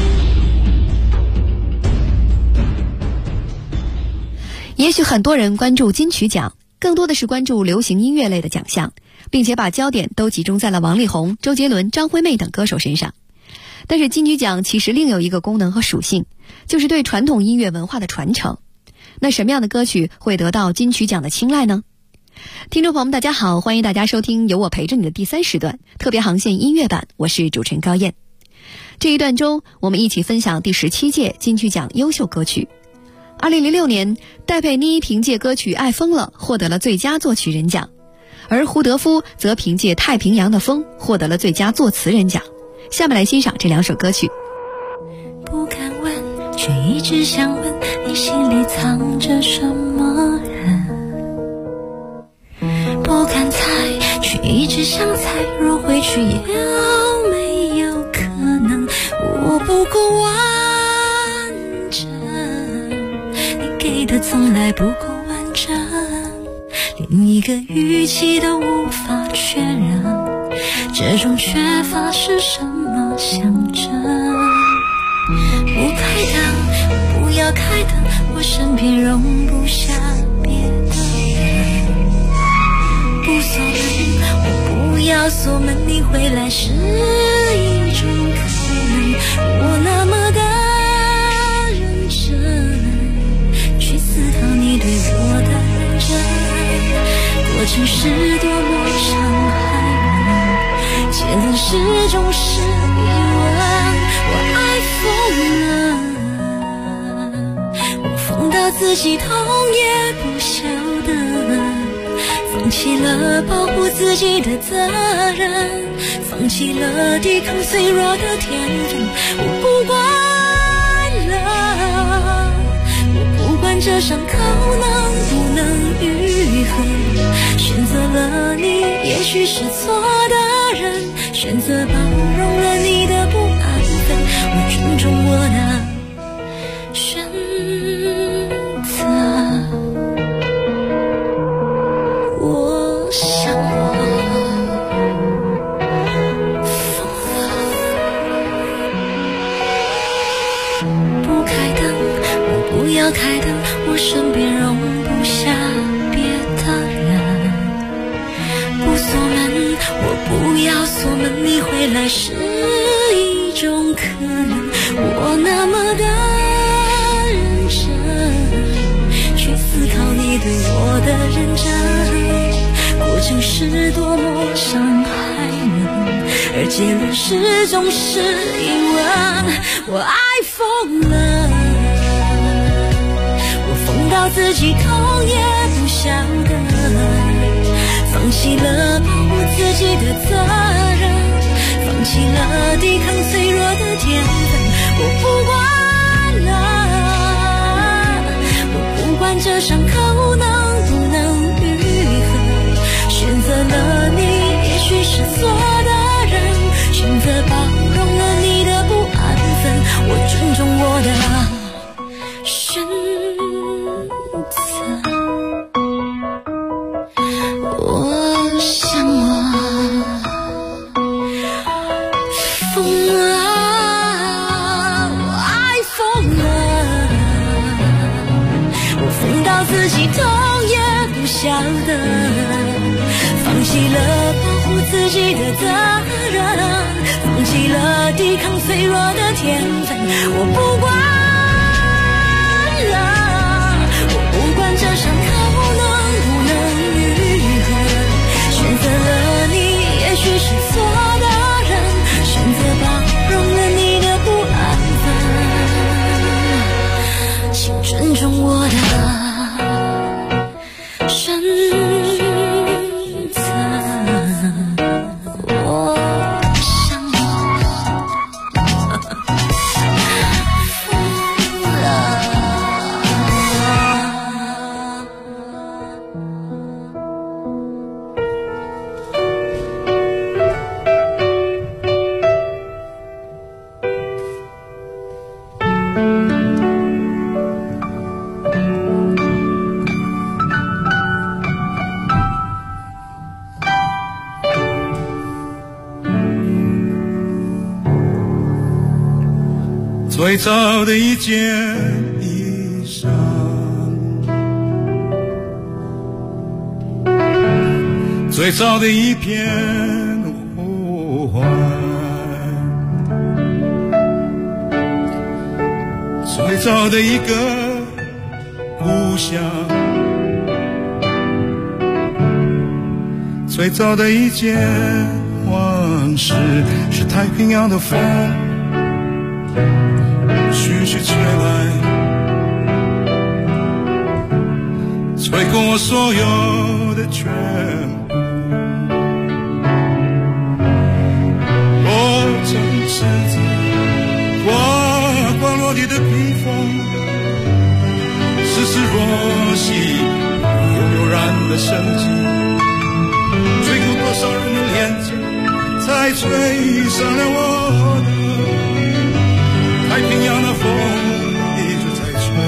H: 也许很多人关注金曲奖，更多的是关注流行音乐类的奖项，并且把焦点都集中在了王力宏、周杰伦、张惠妹等歌手身上。但是金曲奖其实另有一个功能和属性，就是对传统音乐文化的传承。那什么样的歌曲会得到金曲奖的青睐呢？听众朋友们大家好，欢迎大家收听有我陪着你的第3时段特别航线音乐版，我是主持人高燕。这一段中我们一起分享第17届金曲奖优秀歌曲。2006年，戴佩妮凭借歌曲《爱疯了》获得了最佳作曲人奖，而胡德夫则凭借《太平洋的风》获得了最佳作词人奖。下面来欣赏这2首歌曲。
E: 不敢问，却一直想问，你心里藏着什么人？不敢猜，却一直想猜，若回去有没有可能我不够完整？你给的从来不够完整，连一个语气都无法确认，这种缺乏是什么象征？不开灯，不要开灯，我身边容不下别的人。不锁门，我不要锁门，你回来是一种可能。我那么的认真，去思考你对我的认真，过程是多么伤害人，结论始终是疑问。我爱疯了，我疯到自己痛也不晓得，放弃了保护自己的责任，放弃了抵抗脆弱的天分。我不管了，我不管这伤口能不能愈合，选择了你也许是错的人， 选择包容了你的不安分，我尊重我的选择。我想我疯了，不开灯，我不要开灯，我身边容不下别的人，不锁门，我不要锁门，你回来是一种可能。我那么的认真去思考你对我的认真，过程是多么伤害人，而结论始终是疑问。我爱疯了，我疯到自己痛也不晓得，放弃了保护自己的责任，放弃了抵抗脆弱的天分。我不管了，我不管这伤口能不能愈合，选择了你也许是错的人，选择包容了你的不安分，我尊重我的选择。我想我疯了，我爱疯了，我疯到自己痛也不晓得，放弃了保护自己的责任，放弃了抵抗脆弱的天分。我不管了，我不管这伤口能不能愈合，选择了你也许是错的人，选择包容了你的不安分，请尊重我的选择。我想
I: 最早的一件衣裳，最早的一片呼唤，最早的一个故乡，最早的一件往事，是太平洋的风徐徐吹来，吹过我所有的全部。我正是在呱呱落地的披风，丝丝若细，悠悠然的生机，吹过多少人的脸颊，才吹上了我的。太平洋的风一直在吹，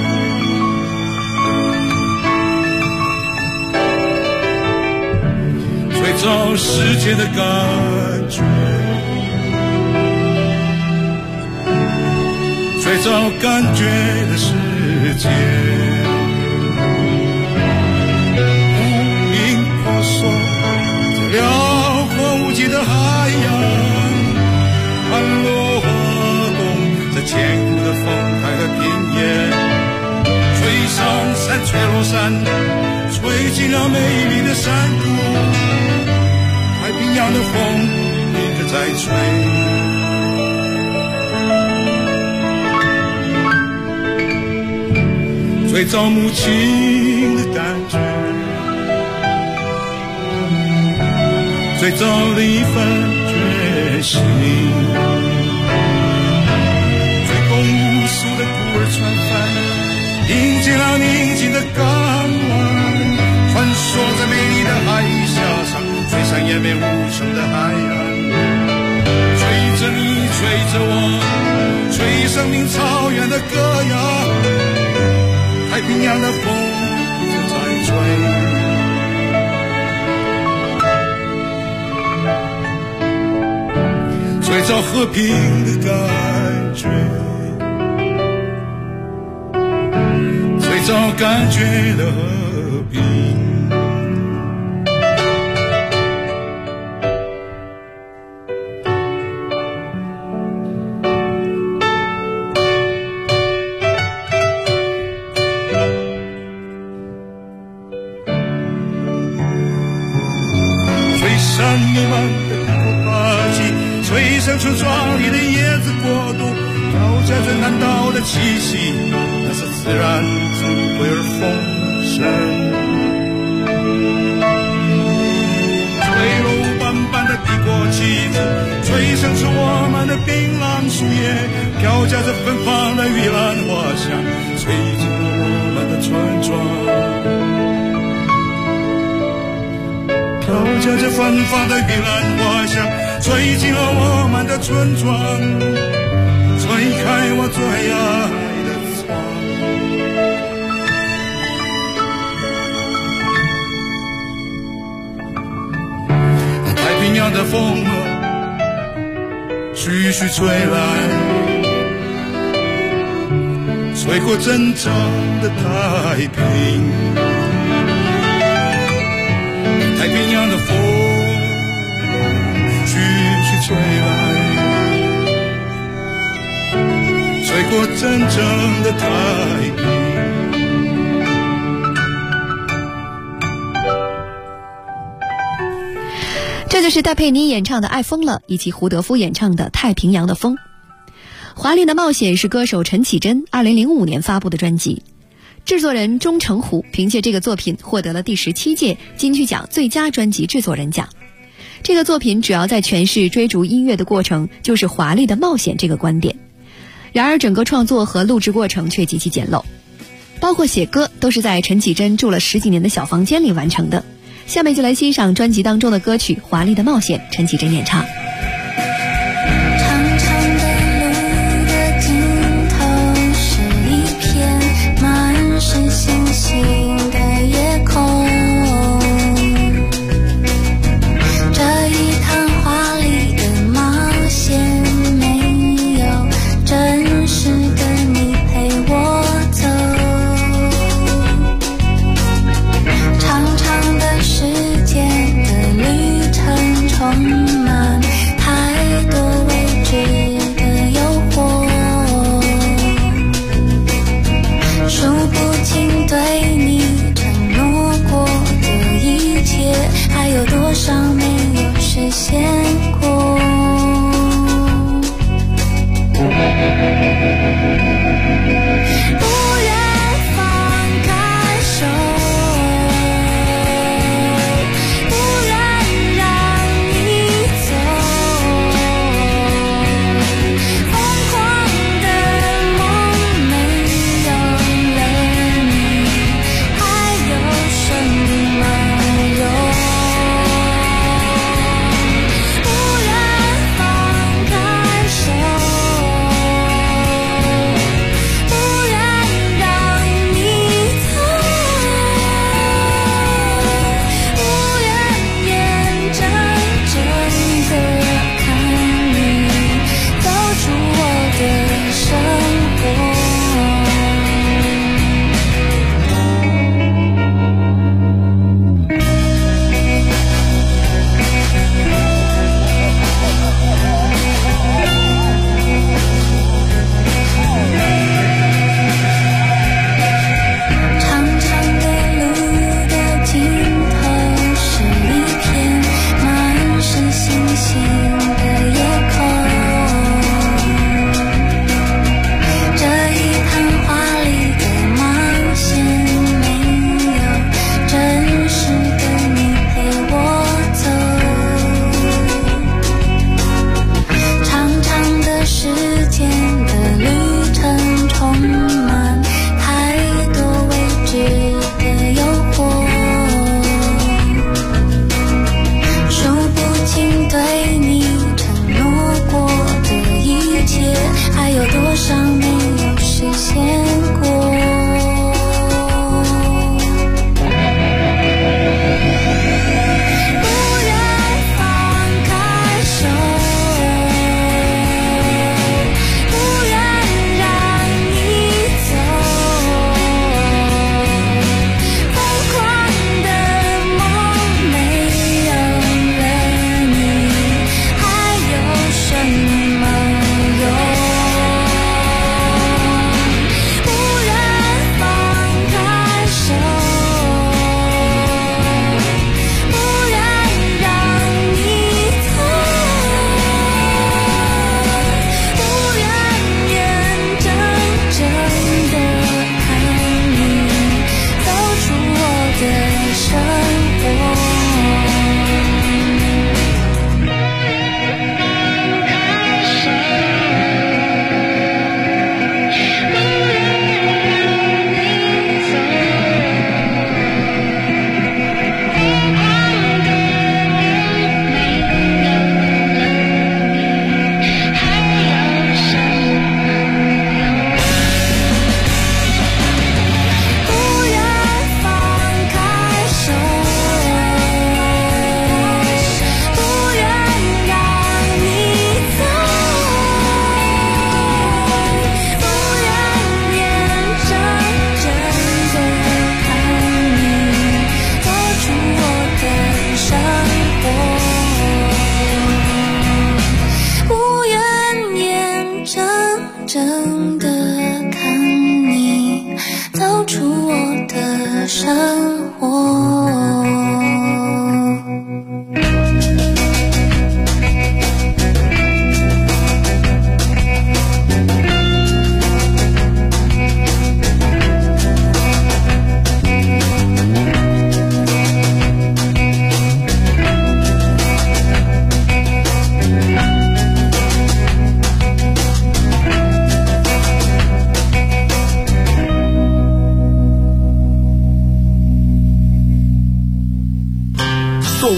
I: 最早世界的感觉，最早感觉的世界，无名婆娑在辽阔无际的海洋，安落千古的风开了平原，吹上山吹落山，吹进了美丽的山谷。太平洋的风一直在吹，最早母亲的感觉，最早的一份决心，无数的孤儿船帆，迎接了宁静的港湾，穿梭在美丽的海峡上，追上延绵无穷的海岸。 着你，吹着我，吹生命草原的歌谣，太平洋的风正在吹，吹着和平的感觉，吹着感觉的和平。吹上村庄里的椰子国度，飘夹着南岛的气息，那是自然珍贵而丰盛。吹落斑斑的帝国旗帜，吹上出我们的槟榔树叶，飘夹着芬芳的玉兰花香，吹进了我们的村庄，飘夹着芬芳的玉兰花香，吹进了我们的村庄，吹开我最爱的床。太平洋的风徐徐吹来，吹过真正的太平。太平洋的风吹来，吹过真正的太平。
H: 这就是戴佩妮演唱的《爱疯了》，以及胡德夫演唱的《太平洋的风》。华丽的冒险是歌手陈绮贞2005年发布的专辑，制作人钟成虎凭借这个作品获得了第17届金曲奖最佳专辑制作人奖。这个作品主要在诠释追逐音乐的过程就是华丽的冒险这个观点，然而整个创作和录制过程却极其简陋，包括写歌都是在陈绮贞住了10几年的小房间里完成的。下面就来欣赏专辑当中的歌曲《华丽的冒险》，陈绮贞演唱。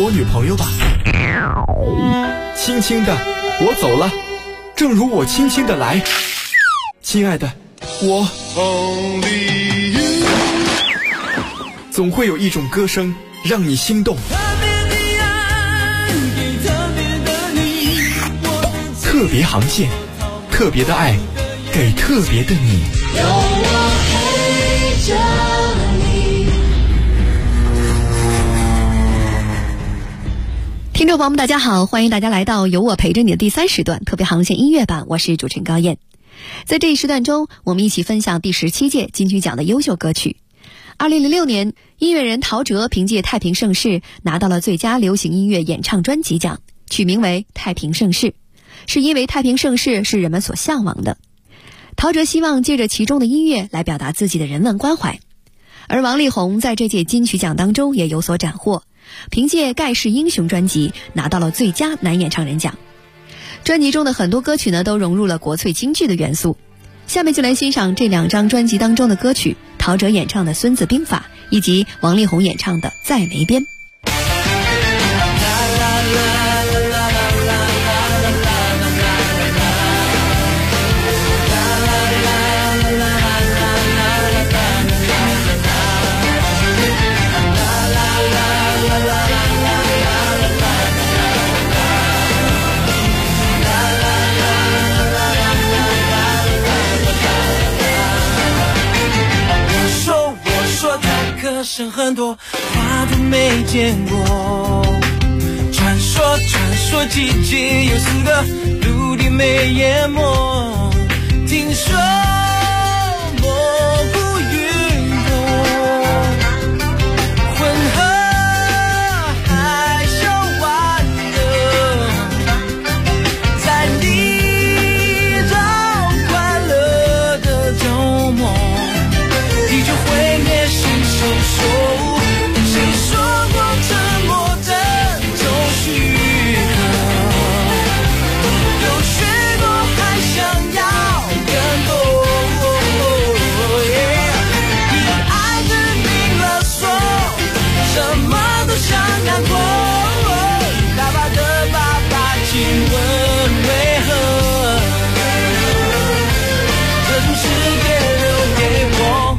T: 我女朋友吧。轻轻的，我走了，正如我轻轻的来。亲爱的，我总会有一种歌声让你心动。特别航线，特别的爱，给特别的你。有我陪着你。
H: 听众朋友们大家好，欢迎大家来到有我陪着你的第3时段特别航线音乐版，我是主持人高燕。在这一时段中，我们一起分享第17届金曲奖的优秀歌曲。2006年，音乐人陶喆凭借《太平盛世》拿到了最佳流行音乐演唱专辑奖，取名为《太平盛世》，是因为太平盛世是人们所向往的。陶喆希望借着其中的音乐来表达自己的人文关怀。而王力宏在这届金曲奖当中也有所斩获，凭借《盖世英雄》专辑拿到了最佳男演唱人奖。专辑中的很多歌曲呢，都融入了国粹京剧的元素。下面就来欣赏这2张专辑当中的歌曲，陶喆演唱的《孙子兵法》，以及王力宏演唱的《在梅边》。
I: 歌声很多，话都没见过。传说季节有4个，陆地没淹没。听说蘑菇云朵，混合海啸玩的，在你找快乐的周末，地球毁灭时谁说过沉默的种许可？有学过还想要更多。你爱的明了说，什么都想要过。爸爸的爸爸，请问为何？这种世界留给我。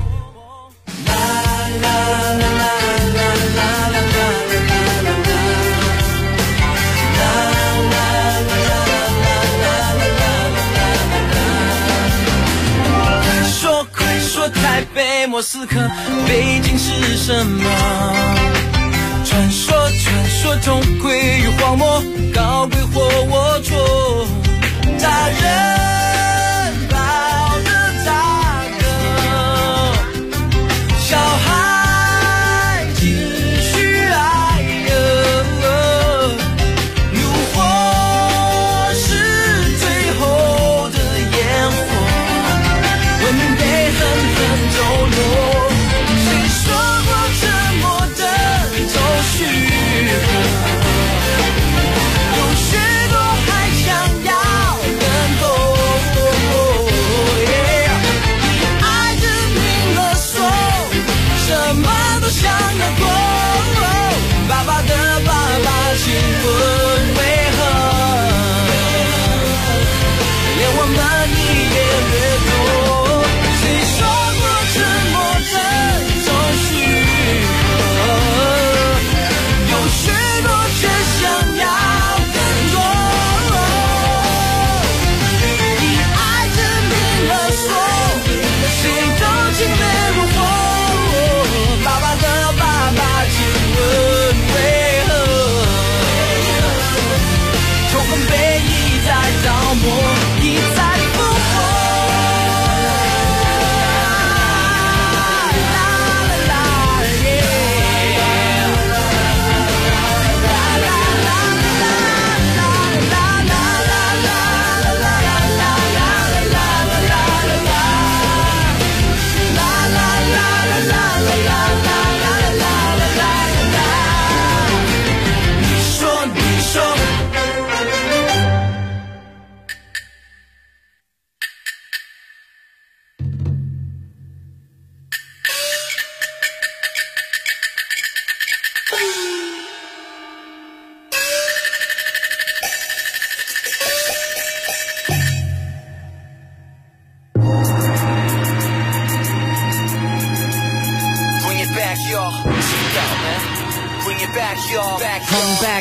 I: 台北、莫斯科、北京是什么？传说钟馗与荒漠，高贵或龌龊，大人抱着大哥，小孩只需爱的，怒火是最后的烟火，文明被狠狠走落。谁说过沉默的都许可？有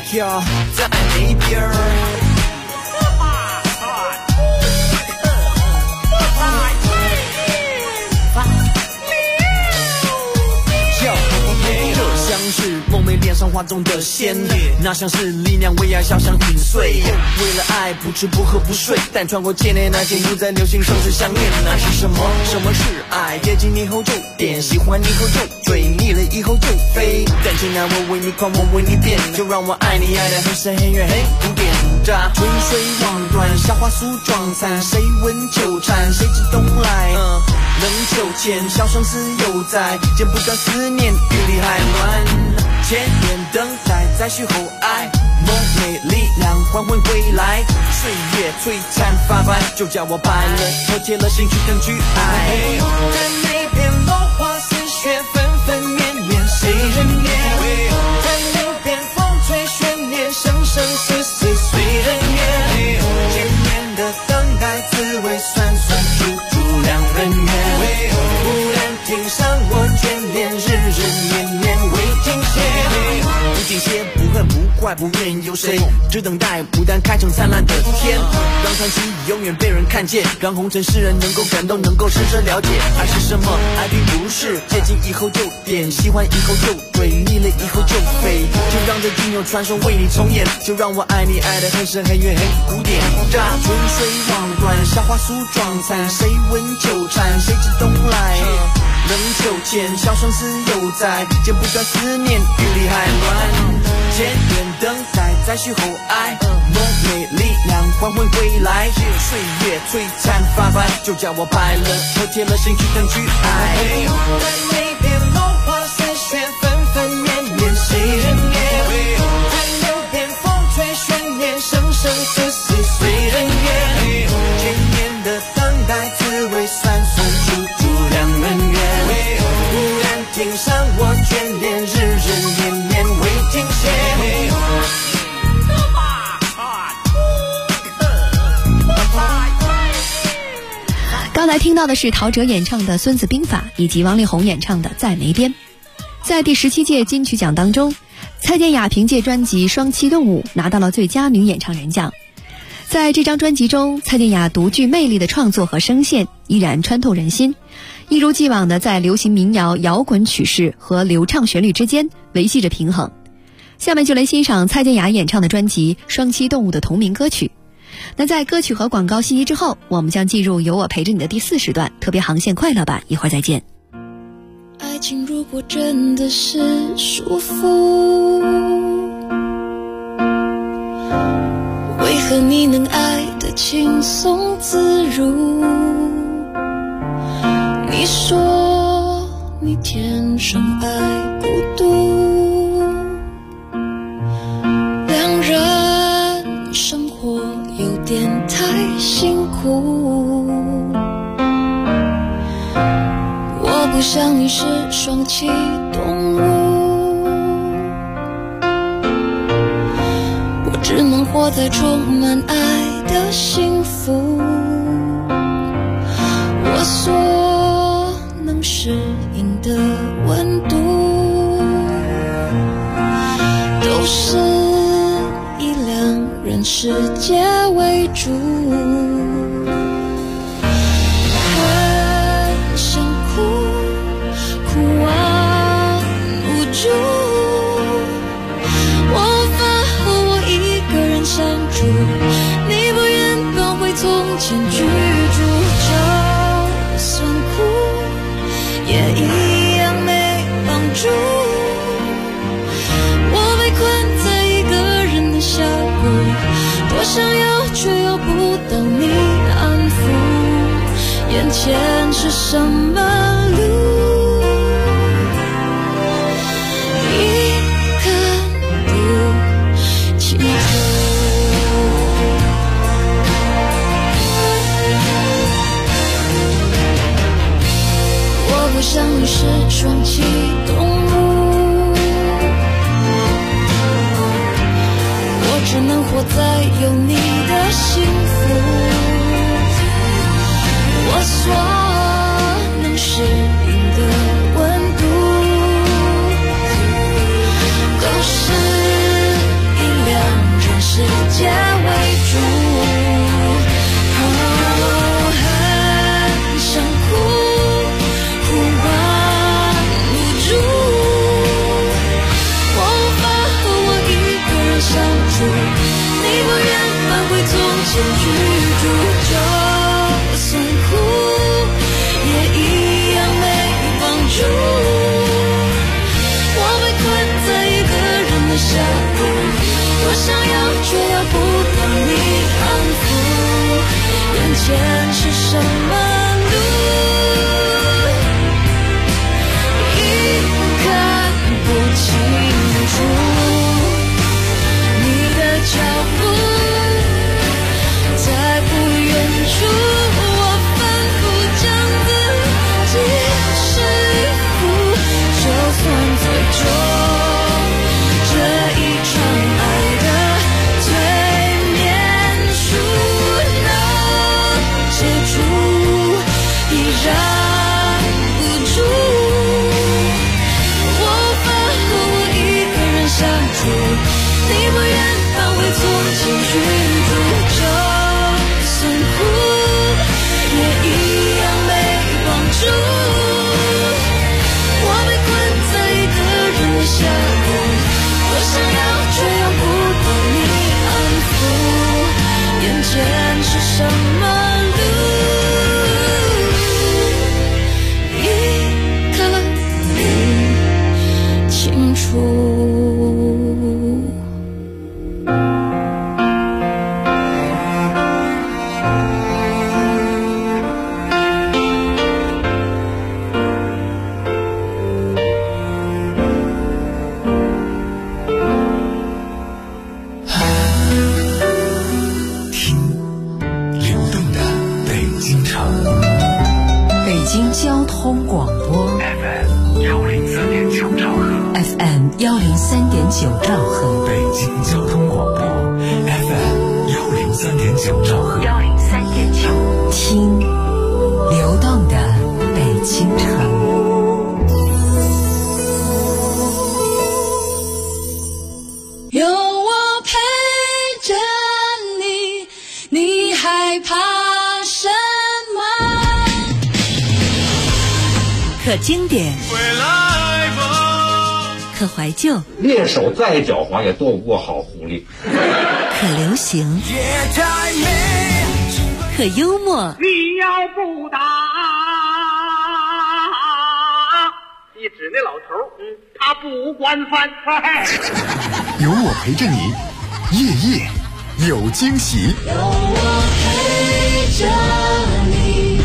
I: 跳在那边。是梦寐脸上画中的仙，那像是力量为爱，小像饮水。为了爱不吃不喝不睡，但穿过千年那些不再流行，生死相恋。那是什么？什么是爱？接近你后就点，喜欢你后就追，腻了以后就飞。感情啊，我为你狂，我为你变，就让我爱你爱得很深很远很古典。春水望断，夏花梳妆残，谁闻纠缠，谁知东来？冷秋千，笑生死犹在，剪不断思念，雨里还乱。千年等待，再续后爱，梦寐力量缓缓归来，岁月璀璨发白，就叫我白了，脱铁了心去更去爱。在那片落花似雪，纷纷绵绵，谁人眠？在那边风吹悬念，生生死死随人愿。千年的等待，滋味酸酸楚楚两人缘。不然听上我眷恋，日日年年未停歇。不停歇，不恨不怪，不怨有谁？只等待牡丹开成灿烂的天，让传奇永远被人看见，让红尘世人能够感动，能够深深了解爱是什么。爱并不是接近以后就点，喜欢以后就追，腻了以后就飞。就让这经有传说为你重演，就让我爱你爱得很深很远很古典。春水望断，夏花梳妆残，谁闻纠缠，谁知东来？冷秋千，笑生死犹在，剪不断思念，雨里还乱。千年等待，再续后爱，梦寐力量缓缓归来，岁月璀璨发白，就叫我白了，脱铁了心去更去爱。在那边落花似雪，纷纷绵绵，谁人眠？在那边风吹悬念，生生死死随人愿。千年的等待，滋味酸酸楚楚两人缘。忽然听上我眷恋，日日年年未停歇。
H: 刚才听到的是陶喆演唱的《孙子兵法》，以及王力宏演唱的《在梅边》。在第17届金曲奖当中，蔡健雅凭借专辑《双栖动物》拿到了最佳女演唱人奖。在这张专辑中，蔡健雅独具魅力的创作和声线依然穿透人心，一如既往的在流行民谣、摇滚曲式和流畅旋律之间维系着平衡。下面就来欣赏蔡健雅演唱的专辑《双栖动物》的同名歌曲。那在歌曲和广告信息之后，我们将进入有我陪着你的第4时段特别航线快乐版，一会儿再见。
U: 爱情如果真的是束缚，为何你能爱得轻松自如？你说你天生爱孤独，两人生活有点太辛苦。我不像你是双栖动物，我只能活在充满爱的幸福。我所能适应的温度，都是以两人世界为主。很想哭，哭完无助，我无法和我一个人相处，你不愿搬回从前居住。就算哭也一样没帮助，我被困在一个人的峡谷，多想要却要不到你安抚，眼前是什么路，一看不清楚。我不像你是双栖动物，我只能活在有你的幸福。我所能适应的温度，都是以处，你不愿搬回从前居住，就算哭也一样没帮助。我被困在一个人的峡谷，多想要却要不到你安抚，眼前是什么路，已看不清楚。你的脚步在不远处，我反复将自己说服，就算最终这一场爱的催眠术能解除，依然不住，我无法和我一个人相处，你不愿搬回从前居住，就算哭也一样没帮助。我被困在一个人的峡谷，多想要却要不到你安抚，眼前是什么路，一刻不清楚。
A: 交通广播 FM 103.9兆赫 FM 103.9兆赫，
B: 北京交通广播 FM 103.9兆赫
A: 103.9，听流动的北京城。
U: 有我陪着你，你害怕什么？
A: 可经典，可怀旧，
F: 猎手再狡猾也躲不过好狐狸。
A: 可流行，可幽默。
G: 你要不打，一指那老头，他不惯犯。
J: 有我陪着你，夜夜有惊喜。
U: 有我陪着你。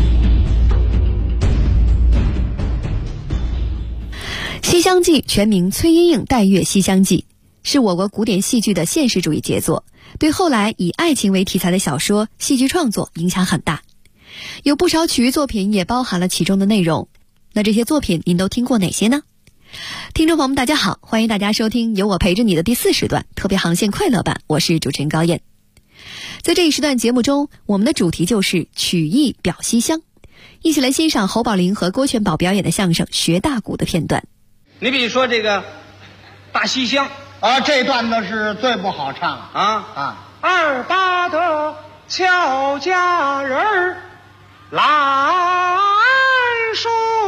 H: 《西厢记》全名崔莺莺代阅《西厢记》，是我国古典戏剧的现实主义杰作，对后来以爱情为题材的小说、戏剧创作影响很大。有不少曲艺作品也包含了其中的内容。那这些作品您都听过哪些呢？听众朋友们大家好，欢迎大家收听有我陪着你的第4时段特别航线快乐版，我是主持人高燕。在这一时段节目中，我们的主题就是曲艺表西厢，一起来欣赏侯宝林和郭全宝表演的相声《学大鼓》的片段。
K: 你比如说这个大西厢
O: 啊，这段子是最不好唱
K: 啊。二八的俏佳人儿来梳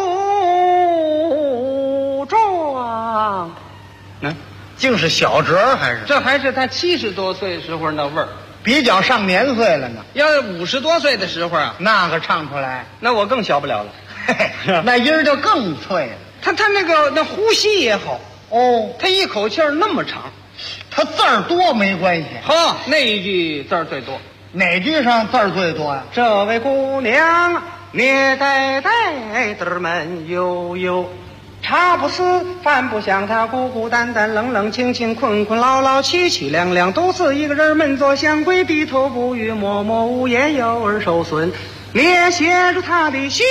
K: 妆，
O: 竟是小折还是？
K: 这还是他70多岁时候那味儿，
O: 比较上年岁了呢。
K: 要是50多岁的时候啊，
O: 那个唱出来，
K: 那我更小不了了，
O: 那音儿就更脆了。
K: 他那呼吸也好
O: 哦，
K: 他一口气儿那么长，
O: 他字儿多没关系。
K: 好，那一句字儿最多。
O: 哪句上字儿最多呀？
K: 这位姑娘，捏呆呆的闷悠悠，茶不思饭不想，她孤孤单单冷冷清清困困劳劳凄凄凉凉，独自一个人闷坐香闺，低头不语默默无言，幼儿受损，捏写着她的心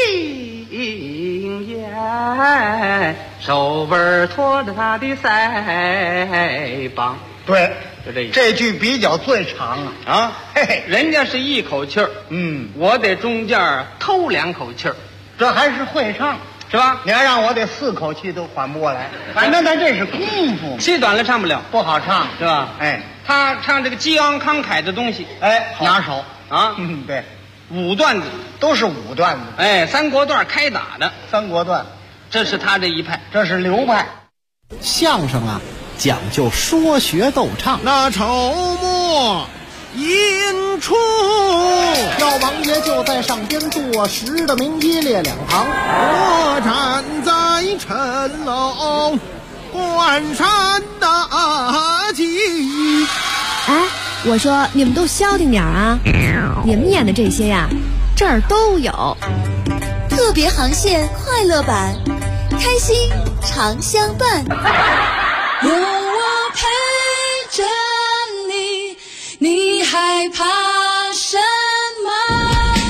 K: 眼，手腕托着她的腮帮。
O: 对，
K: 就这意思。
O: 这句比较最长
K: 啊，人家是一口气儿，我得中间偷2口气儿，
O: 这还是会唱
K: 是吧？
O: 你要让我得4口气都缓不过来，反正他这是功夫，
K: 气短了唱不了，
O: 不好唱
K: 是吧？他唱这个激昂慷慨的东西，
O: 拿手
K: 啊，
O: 对
K: ，5段子
O: 都是5段子，
K: 三国段开打的
O: 三国段，
K: 这是他这一派，
O: 这是流派。相声啊，
P: 讲究说学逗唱。
O: 那筹末引出，
P: 赵王爷就在上边坐实的名一列两旁，
O: 我站在城楼观山大吉。
H: 哎，我说你们都消停点啊！你们演的这些呀，这儿都有。
U: 特别航线快乐版，开心常相伴，有我陪着你，你害怕什么？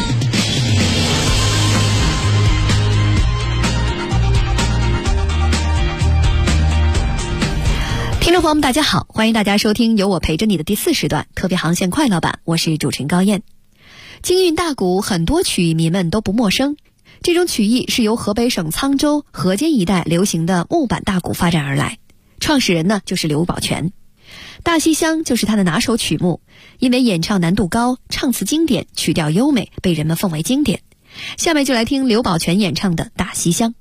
H: 听众朋友们大家好，欢迎大家收听由我陪着你的第4时段特别航线快乐版，我是主持人高燕。京韵大鼓很多曲艺迷们都不陌生，这种曲艺是由河北省沧州河间一带流行的木板大鼓发展而来，创始人呢就是刘宝全。大西厢就是他的拿手曲目，因为演唱难度高，唱词经典，曲调优美，被人们奉为经典。下面就来听刘宝全演唱的大西厢。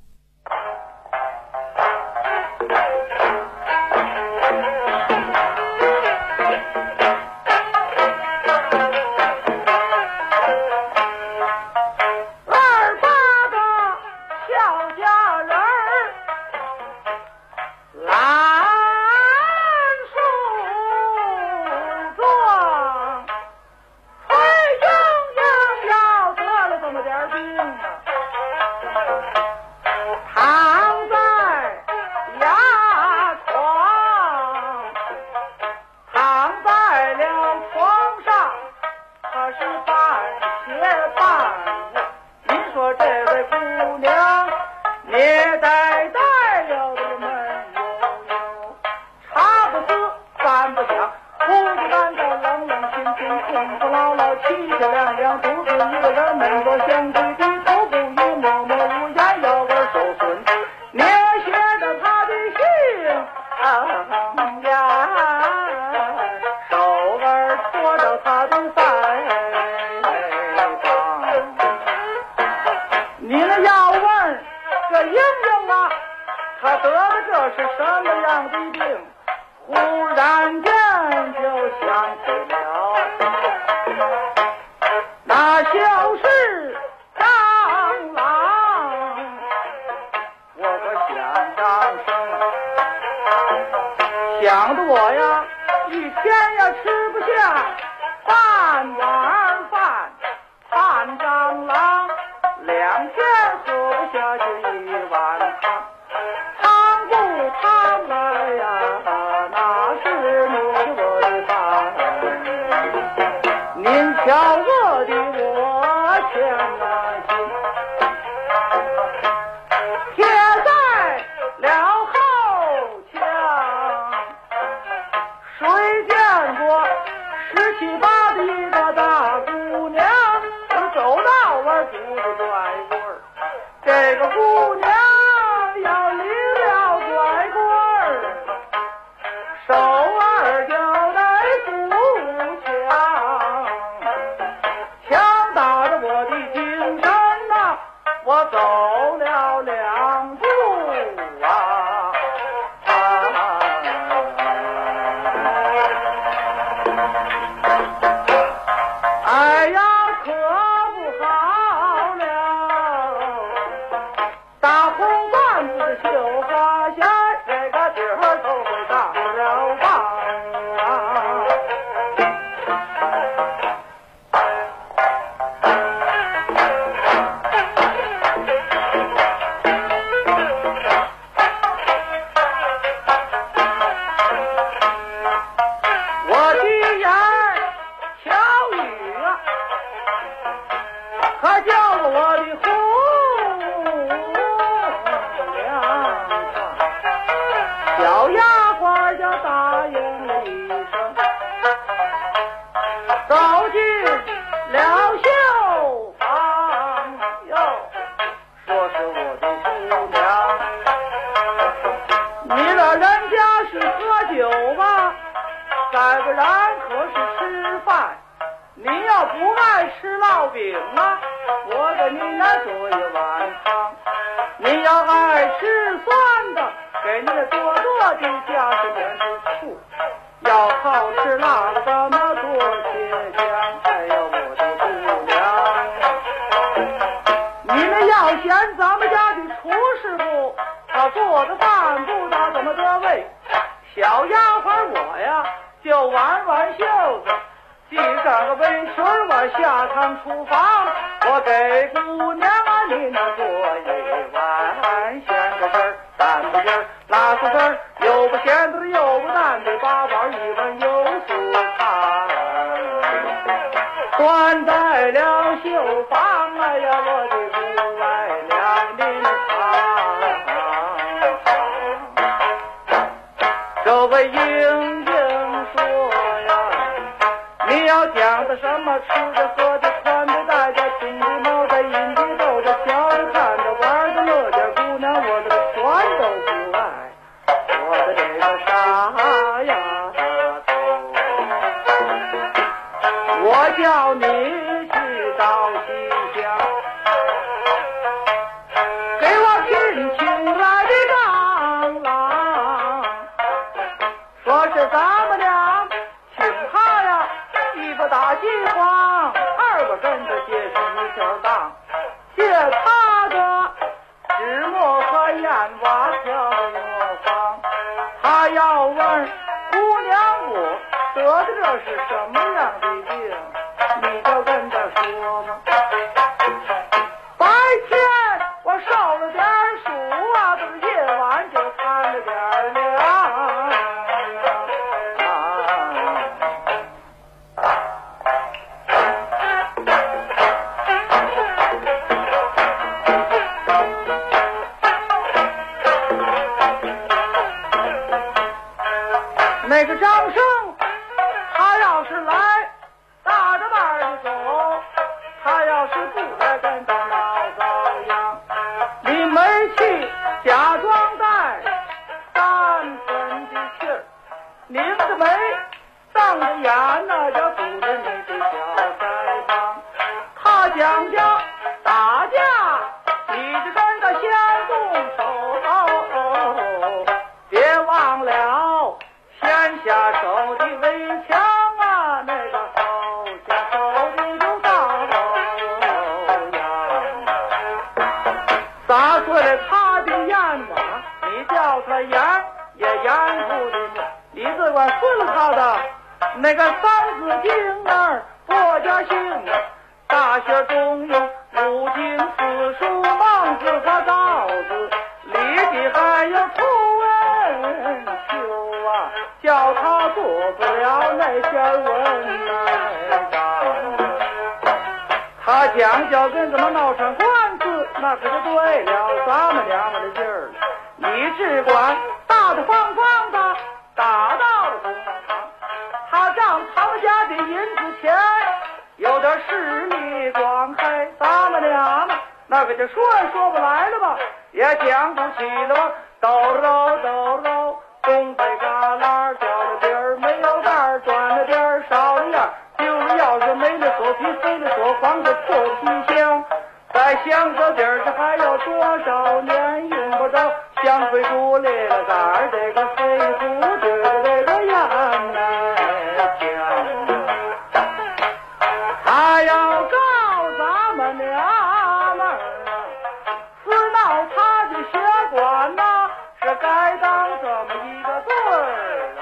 G: 想的我呀，一天呀吃不下半碗饭，盼蟑螂2天喝不下去1碗汤，汤不汤来呀，那是奴的我的饭。您瞧饿的我牵了心，贴在了后墙。谁见过17、8的一个大姑娘，走到我拄着拐棍儿，这个姑娘要离了拐棍儿，手儿就得扶墙，墙打着我的精神呐，我走了2步啊。哎呀，可不好了！大红缎子的绣花线，这个底儿都会上了当啊！我的眼瞧雨啊，可叫我的红娘小丫鬟就答应了一声，走进了绣房哟，说是我的姑娘，你老人家是喝酒吧，再不然可是吃饭。你要不爱吃烙饼啊，我给你那做1碗汤。你要爱吃酸的， 给你的多多的家是点子醋，要好吃辣的怎么多些酱？哎呀，我的姑娘，你们要嫌咱们家的厨师傅他做的饭不大怎么得味，小丫鬟我呀就挽挽袖子，系上个围裙我下趟厨房，我给姑娘啊你那做一碗咸个汁儿淡个汁儿辣个汁儿，又不咸的又不淡的八宝一碗油酥汤，端在了绣房，哎呀我的姑爱娘您尝，这位英英说呀，你要讲的什么吃的喝的穿的戴的听的闹的引的逗的瞧的看的玩的乐的姑娘我的全都不爱，我的这个傻丫头，我叫你去到西厢，给我聘请来的丈郎，说是咱们俩请他呀一不打饥荒，二不跟着结成一条当，借他的纸墨和砚瓦条的磨坊，他要问姑娘我得的这是什么样的病，你就跟他说吧。白天我受了点暑啊，这个夜晚就贪了点凉。那个张生他要是来大着伴的走，他要是不来跟他闹遭殃，你没气假装带3分的气儿，拧着眉瞪着眼那叫堵着你的小腮帮，他讲究打架你就跟他先动手，别忘了先下手的围墙啊，那个后下手的就到呀，砸碎了他的砚瓦，你叫他严也严不的，你只管顺了他的那个三字经儿国家姓，大学中用五经四书孟子和道子，礼记还有图文秋啊，叫他做不了那些文他讲究跟怎么闹成官司，那可就对了咱们娘们的劲儿了，你只管大大方方的打到了公堂，他让他们家的银子钱有点势力光黑，咱们娘们那可就说也说不来了吧，也讲不起了吧，抖揉抖揉东北旮旯掉了底儿没有盖儿，转了边儿少了样，丢了钥匙没了锁皮飞了锁黄的破皮箱，在箱子底儿这还有多少年用不着，香灰珠裂了杆儿，这个黑胡子这个样他要告咱们娘们儿私闹他的血管呐，是该当这么一个对儿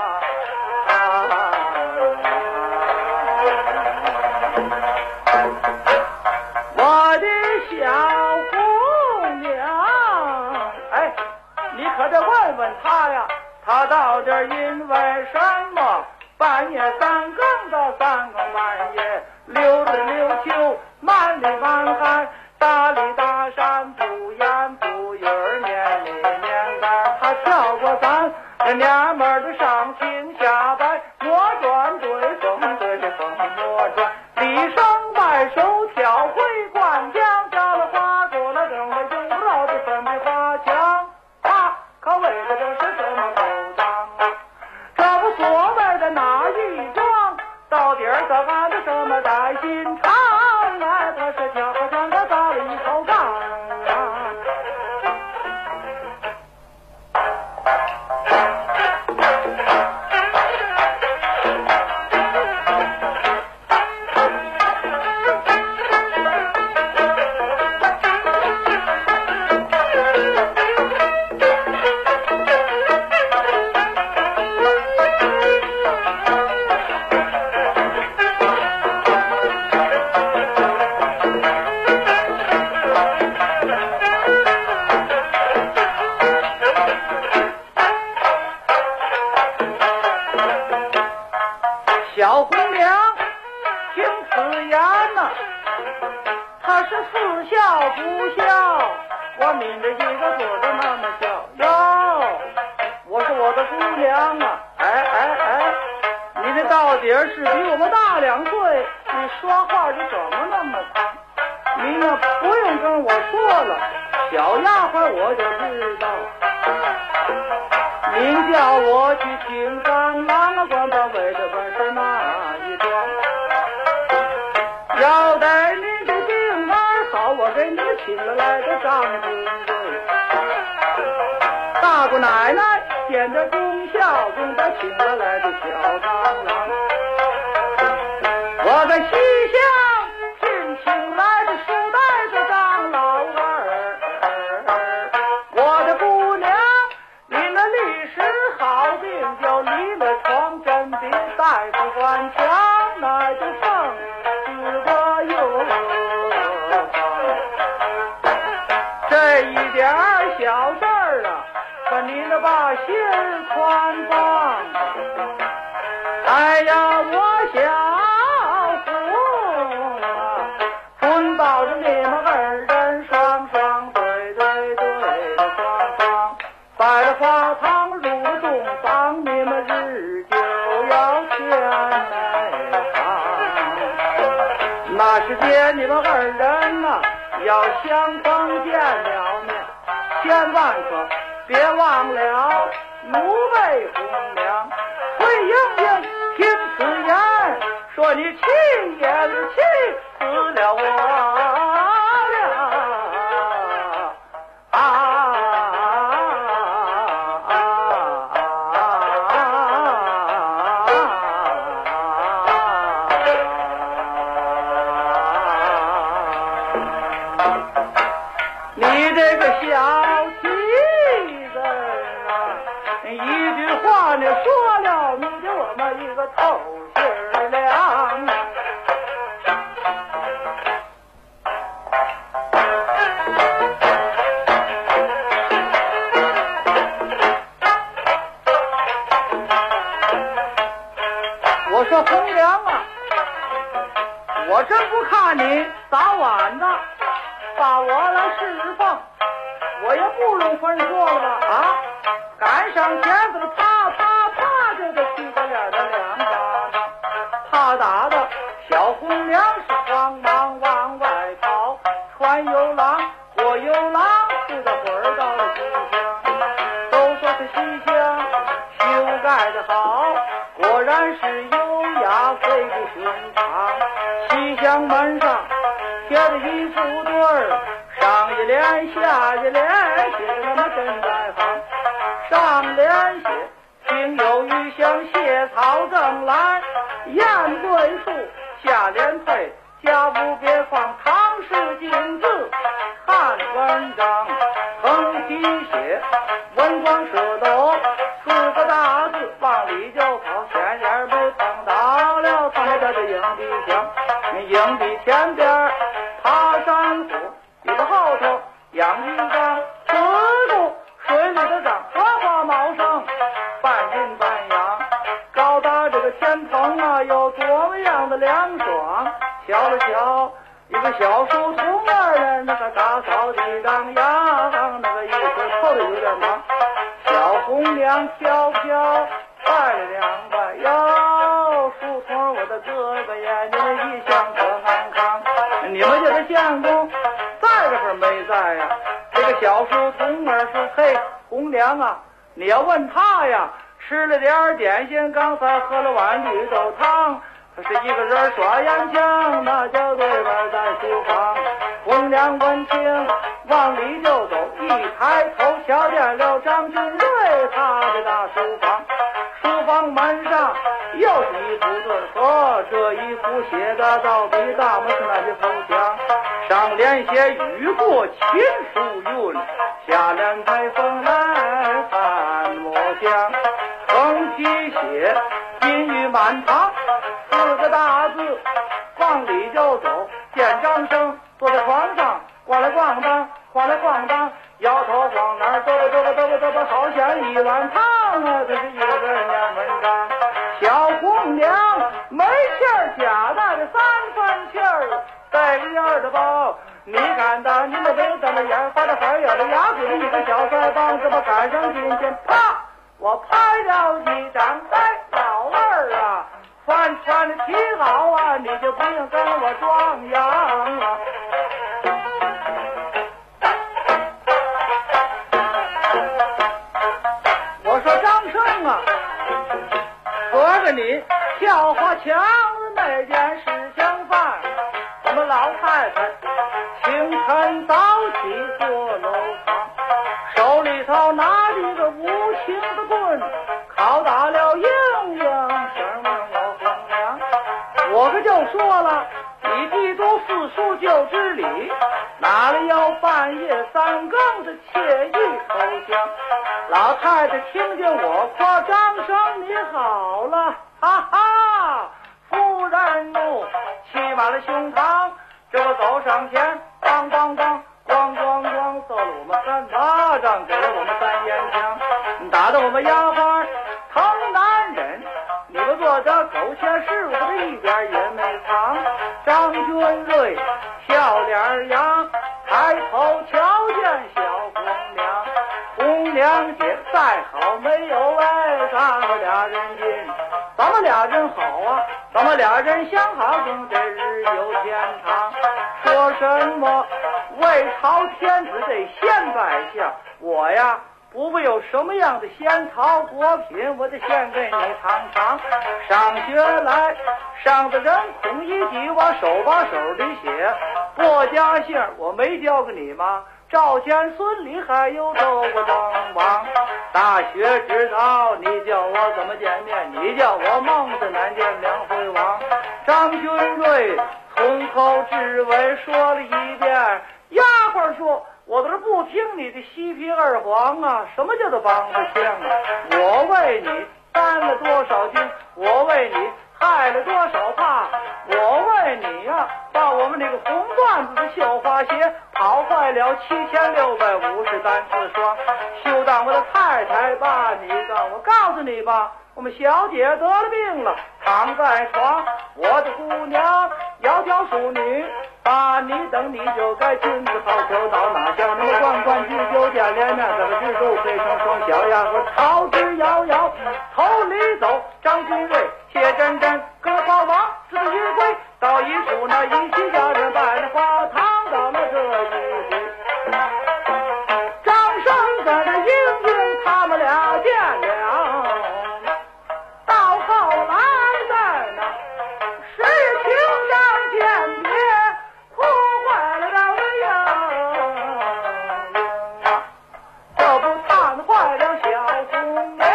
G: 我的小姑娘，哎，你可得问问他呀，他到底因为什么半夜三更到三更半夜，溜里溜秋满里满汗，大里大山不言不语念里念干，他跳过山娘们儿的上青下白，魔转对风对着风魔转，里生外手挑回灌浆，加了花过了整了用不着的粉笔花墙，他可为的这是这么勾当，这不所谓的哪一桩，到底儿他干的什么带心肠，哎，他是挑和枪他打了一口杠啊。 小红娘听此言呐，她是似笑不笑，我抿着一个嘴的那么笑哟。我说我的姑娘啊，你这到底是比我们大2岁，你说话就怎么那么长？你呢不用跟我说了，小丫鬟我就知道。您叫我去请上郎啊，管把为的本事那一桩。要待您的病儿好，我给你请了来的张金贵。大姑奶奶见着忠孝公把请了来的小张郎。我在西厢聘请来的书呆子张老二。我的姑娘你那历史好病就离了床，真比大夫官强，那就奉是个用。这一点小事儿啊，可你那把心宽放。哎呀，我小福啊，捆抱着你们2人双双对对对的双双，在了花堂入了洞房，你们日就要牵来房。那时间你们2人呐，要相逢见了面，千万可别忘了奴婢红娘。崔莺莺听此言，说你气也是气死了我了你这个小妻子啊，一句话你说了，你给我们一个透心儿凉。我说红娘啊，我真不看你早晚的把我来侍奉，我也不容分说了吧啊！赶上前子啪啪啪就得7个脸的2巴掌，他打的小姑娘是慌忙往外跑，穿游廊过游廊，就在回儿到了西厢。都说是西厢修盖的好，果然是优雅非比寻常。西厢门上贴着一副对儿，上一联下一联写的那么真在行。上联写情有余香谢草正来，燕对树，下联配家务别放唐诗金字看文章。横批写文光射斗4个大字，往里就跑，显眼没碰到了他们家的营地墙。营地前边爬山虎，一个后头养一缸，此处水里的涨，荷花茂盛，半阴半阳。高大这个天棚啊，有多么样的凉爽。瞧了瞧一个小书童人，那个打扫地当阳，那个一会透的有点忙。小红娘飘飘快了2拜哟，书童我的哥哥呀，你们一向可安康。你们家的相公在这会儿没在呀？这个小书童儿说：“嘿，红娘啊，你要问他呀，吃了点点心，刚才喝了碗绿豆汤。他是一个人耍烟枪，那叫对门在书房。”红娘闻听往里就走，一抬头瞧见了张俊瑞他的大书房。书房门上又是一幅对合，这一幅写的到底大门是那些头墙。上联写雨过秦书韵，下联台风来看墨香。横批写金玉满堂4个大字，往里就走，见张生坐在床上，逛来逛荡，晃来晃荡，摇头晃脑，嘚吧，好像一碗汤啊！这是一个人念文章。小红娘样的吧？你看到你们北咱们烟花的花园的牙嘴一个小腮帮，这么赶上今天，啪，我拍了一张带，老二啊，饭穿的挺好啊，你就不用跟我装洋了。我说张生啊，合着你跳花墙那件事情办，我们老太太清晨早起坐楼房，手里头拿着一个无情的棍，拷打了英英声问我皇娘，我可就说了，你地多四书就知理，哪里有半夜三更的窃玉口香？老太太听见我夸张声，你好了，哈哈，夫人哦，气满了胸膛，这个走上前，当当当，咣咣咣，揍了我们3巴掌，给了我们3烟枪，打得我们丫鬟疼难忍。你们做这苟且事我的一点也没藏。张君瑞笑脸扬，抬头瞧见小红娘，红娘姐再好没有哎，咱们俩人近，咱们俩人好啊，咱们俩人相好，更得日有天长。说什么为朝天子得先拜相，我呀不会有什么样的仙草果品，我得献给你尝尝。上学来上的人孔乙己，我手把手的写，过家姓我没教给你吗？赵钱孙李还有周国郑王。大学知道你叫我怎么见面，你叫我孟子难见两回王。张君瑞从头至尾说了一遍，丫鬟说我都是不听你的西皮二黄啊，什么叫做帮着相啊？我为你担了多少斤，我为你害了多少怕，我为你呀把我们那个红缎子的绣花鞋跑坏了7650单次双，休当我的太太吧，你我告诉你吧，我们小姐得了病了，躺在床，我的姑娘窈窕淑女，把你等你就该君子好逑，到哪像那么冠冠居酒见连面，怎么知足配成双小丫鬟，操之摇摇头里走，张君瑞谢真真跟花王自于归，到一处那一起家人拜了花堂，到了这一回，张生跟着英英他们俩见了，到后来在那事情上见别，哭坏了张英，这不惨坏了小红娘。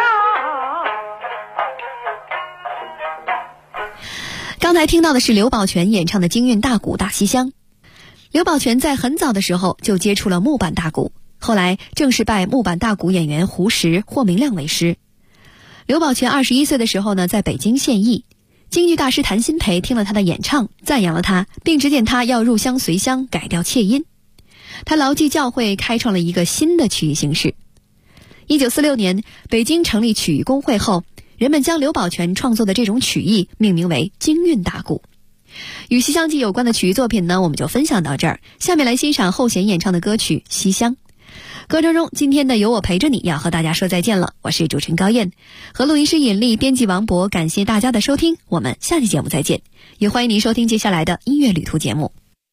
H: 刚才听到的是刘宝全演唱的京韵大鼓《大西厢》。刘宝全在很早的时候就接触了木板大鼓，后来正式拜木板大鼓演员胡适、霍明亮为师。刘宝全21岁的时候呢，在北京献艺，京剧大师谭鑫培听了他的演唱，赞扬了他，并指点他要入乡随乡，改调切音。他牢记教诲，开创了一个新的曲艺形式。1946年，北京成立曲艺工会后，人们将刘宝全创作的这种曲艺命名为京韵大鼓。与西厢记有关的曲艺作品呢，我们就分享到这儿。下面来欣赏后弦演唱的歌曲《西厢》。歌声中，今天的有我陪着你要和大家说再见了，我是主持人高燕，和录音师尹丽，编辑王博，感谢大家的收听，我们下期节目再见，也欢迎您收听接下来的音乐旅途节目。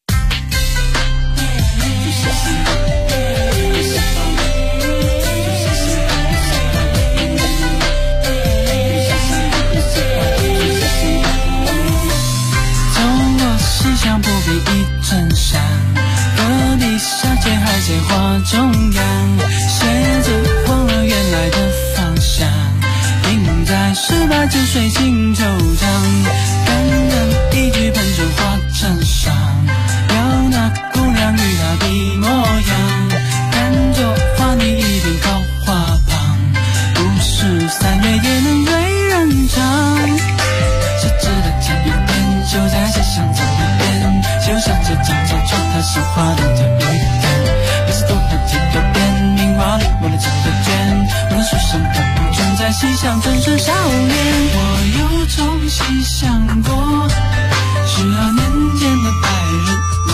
I: 想不必一阵闪，隔壁小姐还在花中央，鞋子忘了原来的方向，印在18支水晶球场，感人一句喷成花衬上，要那姑娘与她的模样，看着画你一边高花旁，不是3月也能对人唱，谁知道讲一遍就在西厢走一遍，就像这张照片它是画的这一天，每次都看几个遍，名画里我的整个卷，我的书上看不准，在西厢真是少年。我有种西厢过，12年间的白日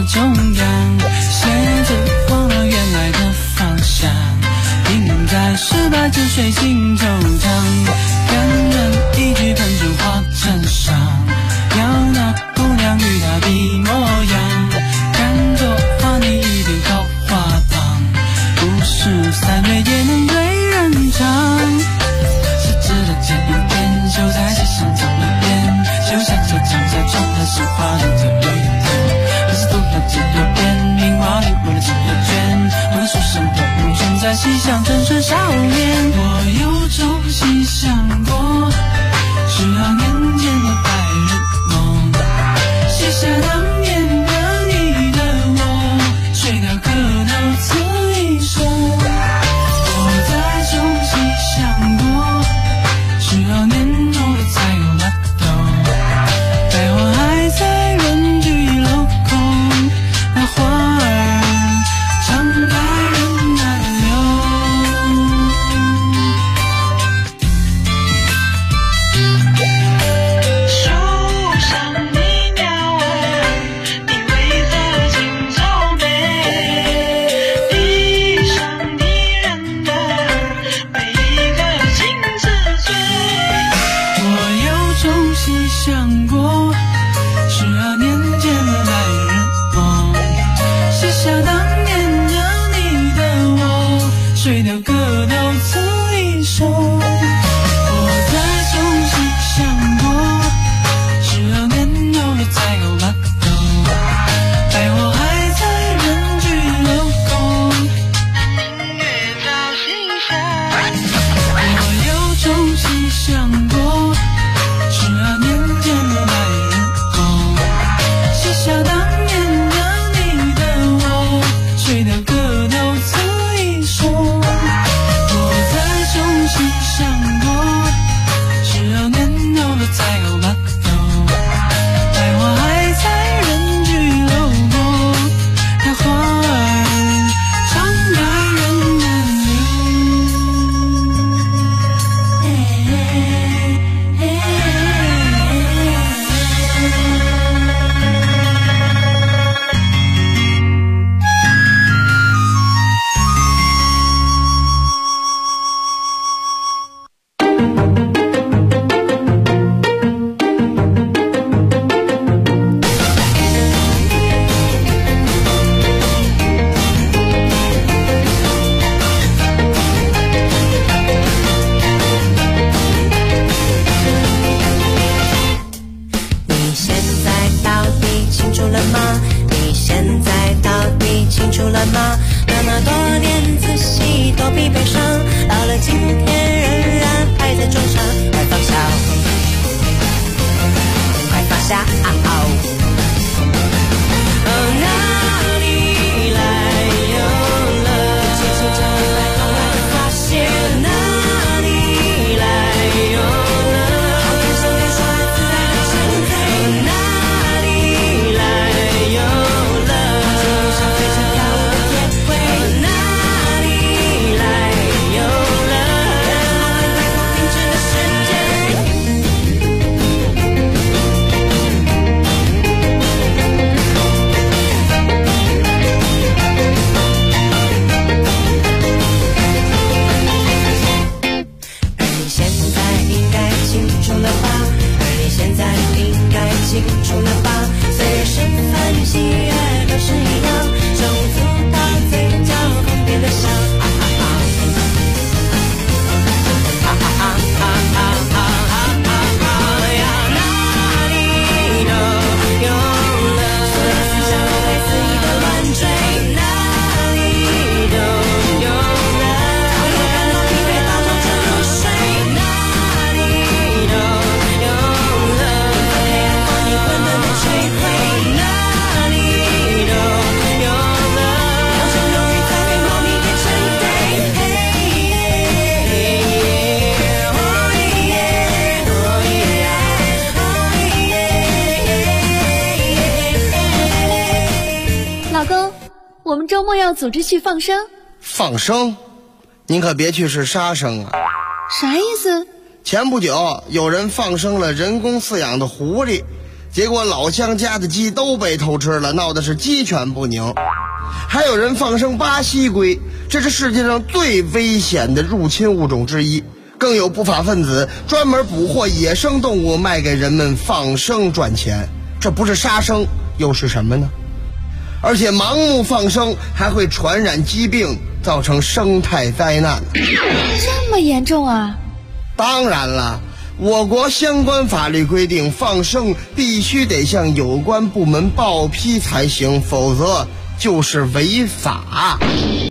I: 中央，鞋子忘了原来的方向，停在18支水晶球场，感人一句喷出花衬上，要那姑娘与她比模样，看作画你一片桃花旁，不是3月也能对人唱。是值得见一遍，就在街上走一遍，就像这张在窗台是画的最后一天，可是读了几多遍，名画里为了几个圈，我的书生都无存在西厢真是少年。我有种细想过12年前的白日梦，写下当年的你的我，睡到可能此一生。我再重新想过12年后的才有那头，百花还在人聚楼空，那花儿常开人难留。树上的鸟儿，你为何尽愁悲？地上的人儿，被一个情字醉。我有种细想过12年前的白日梦，写下当年的你的我，睡到个到此一生。我再重新想过12年后的才有那头，百花还在人聚楼空，明月照西山。我有种细想过12年前的白日梦，写下当年的你的我，睡到个到此一生。我再重新想过12年后的才有那头，百花还在人聚楼空，那花儿常开人难
R: 你现在到底清楚了吗？你现在到底清楚了吗？那么多年仔细躲避悲伤，到了今天仍然摆在桌上，快放下，快放下。哪里来由了？轻轻这来后来发现哪里来由了？好感伤泪说来自在的现在，哪里来由了？这路上非常跳舞的约会，哪里来由了？让我回到停止的时间。而你现在应该清楚了吧？而你现在应该清楚了吧？虽然是繁喜悦都是一样，手足到嘴角分别的香。哪里都有了，所有思想都会肆意的乱追，哪里都有了，我又感到疲惫到中沉入睡，哪里都有了，黑暗把你混沌的摧毁，哪里都有了，好像终于在被莫名变成
H: 老公，我们周末要组织去放生。
V: 放生？您可别去是杀生啊！
H: 啥意思？
V: 前不久有人放生了人工饲养的狐狸， 结果老乡家的鸡都被偷吃了，闹的是鸡犬不宁。还有人放生巴西龟，这是世界上最危险的入侵物种之一。更有不法分子专门捕获野生动物卖给人们放生赚钱，这不是杀生又是什么呢？而且盲目放生还会传染疾病，造成生态灾难。
H: 这么严重啊？
V: 当然了，我国相关法律规定，放生必须得向有关部门报批才行，否则就是违法。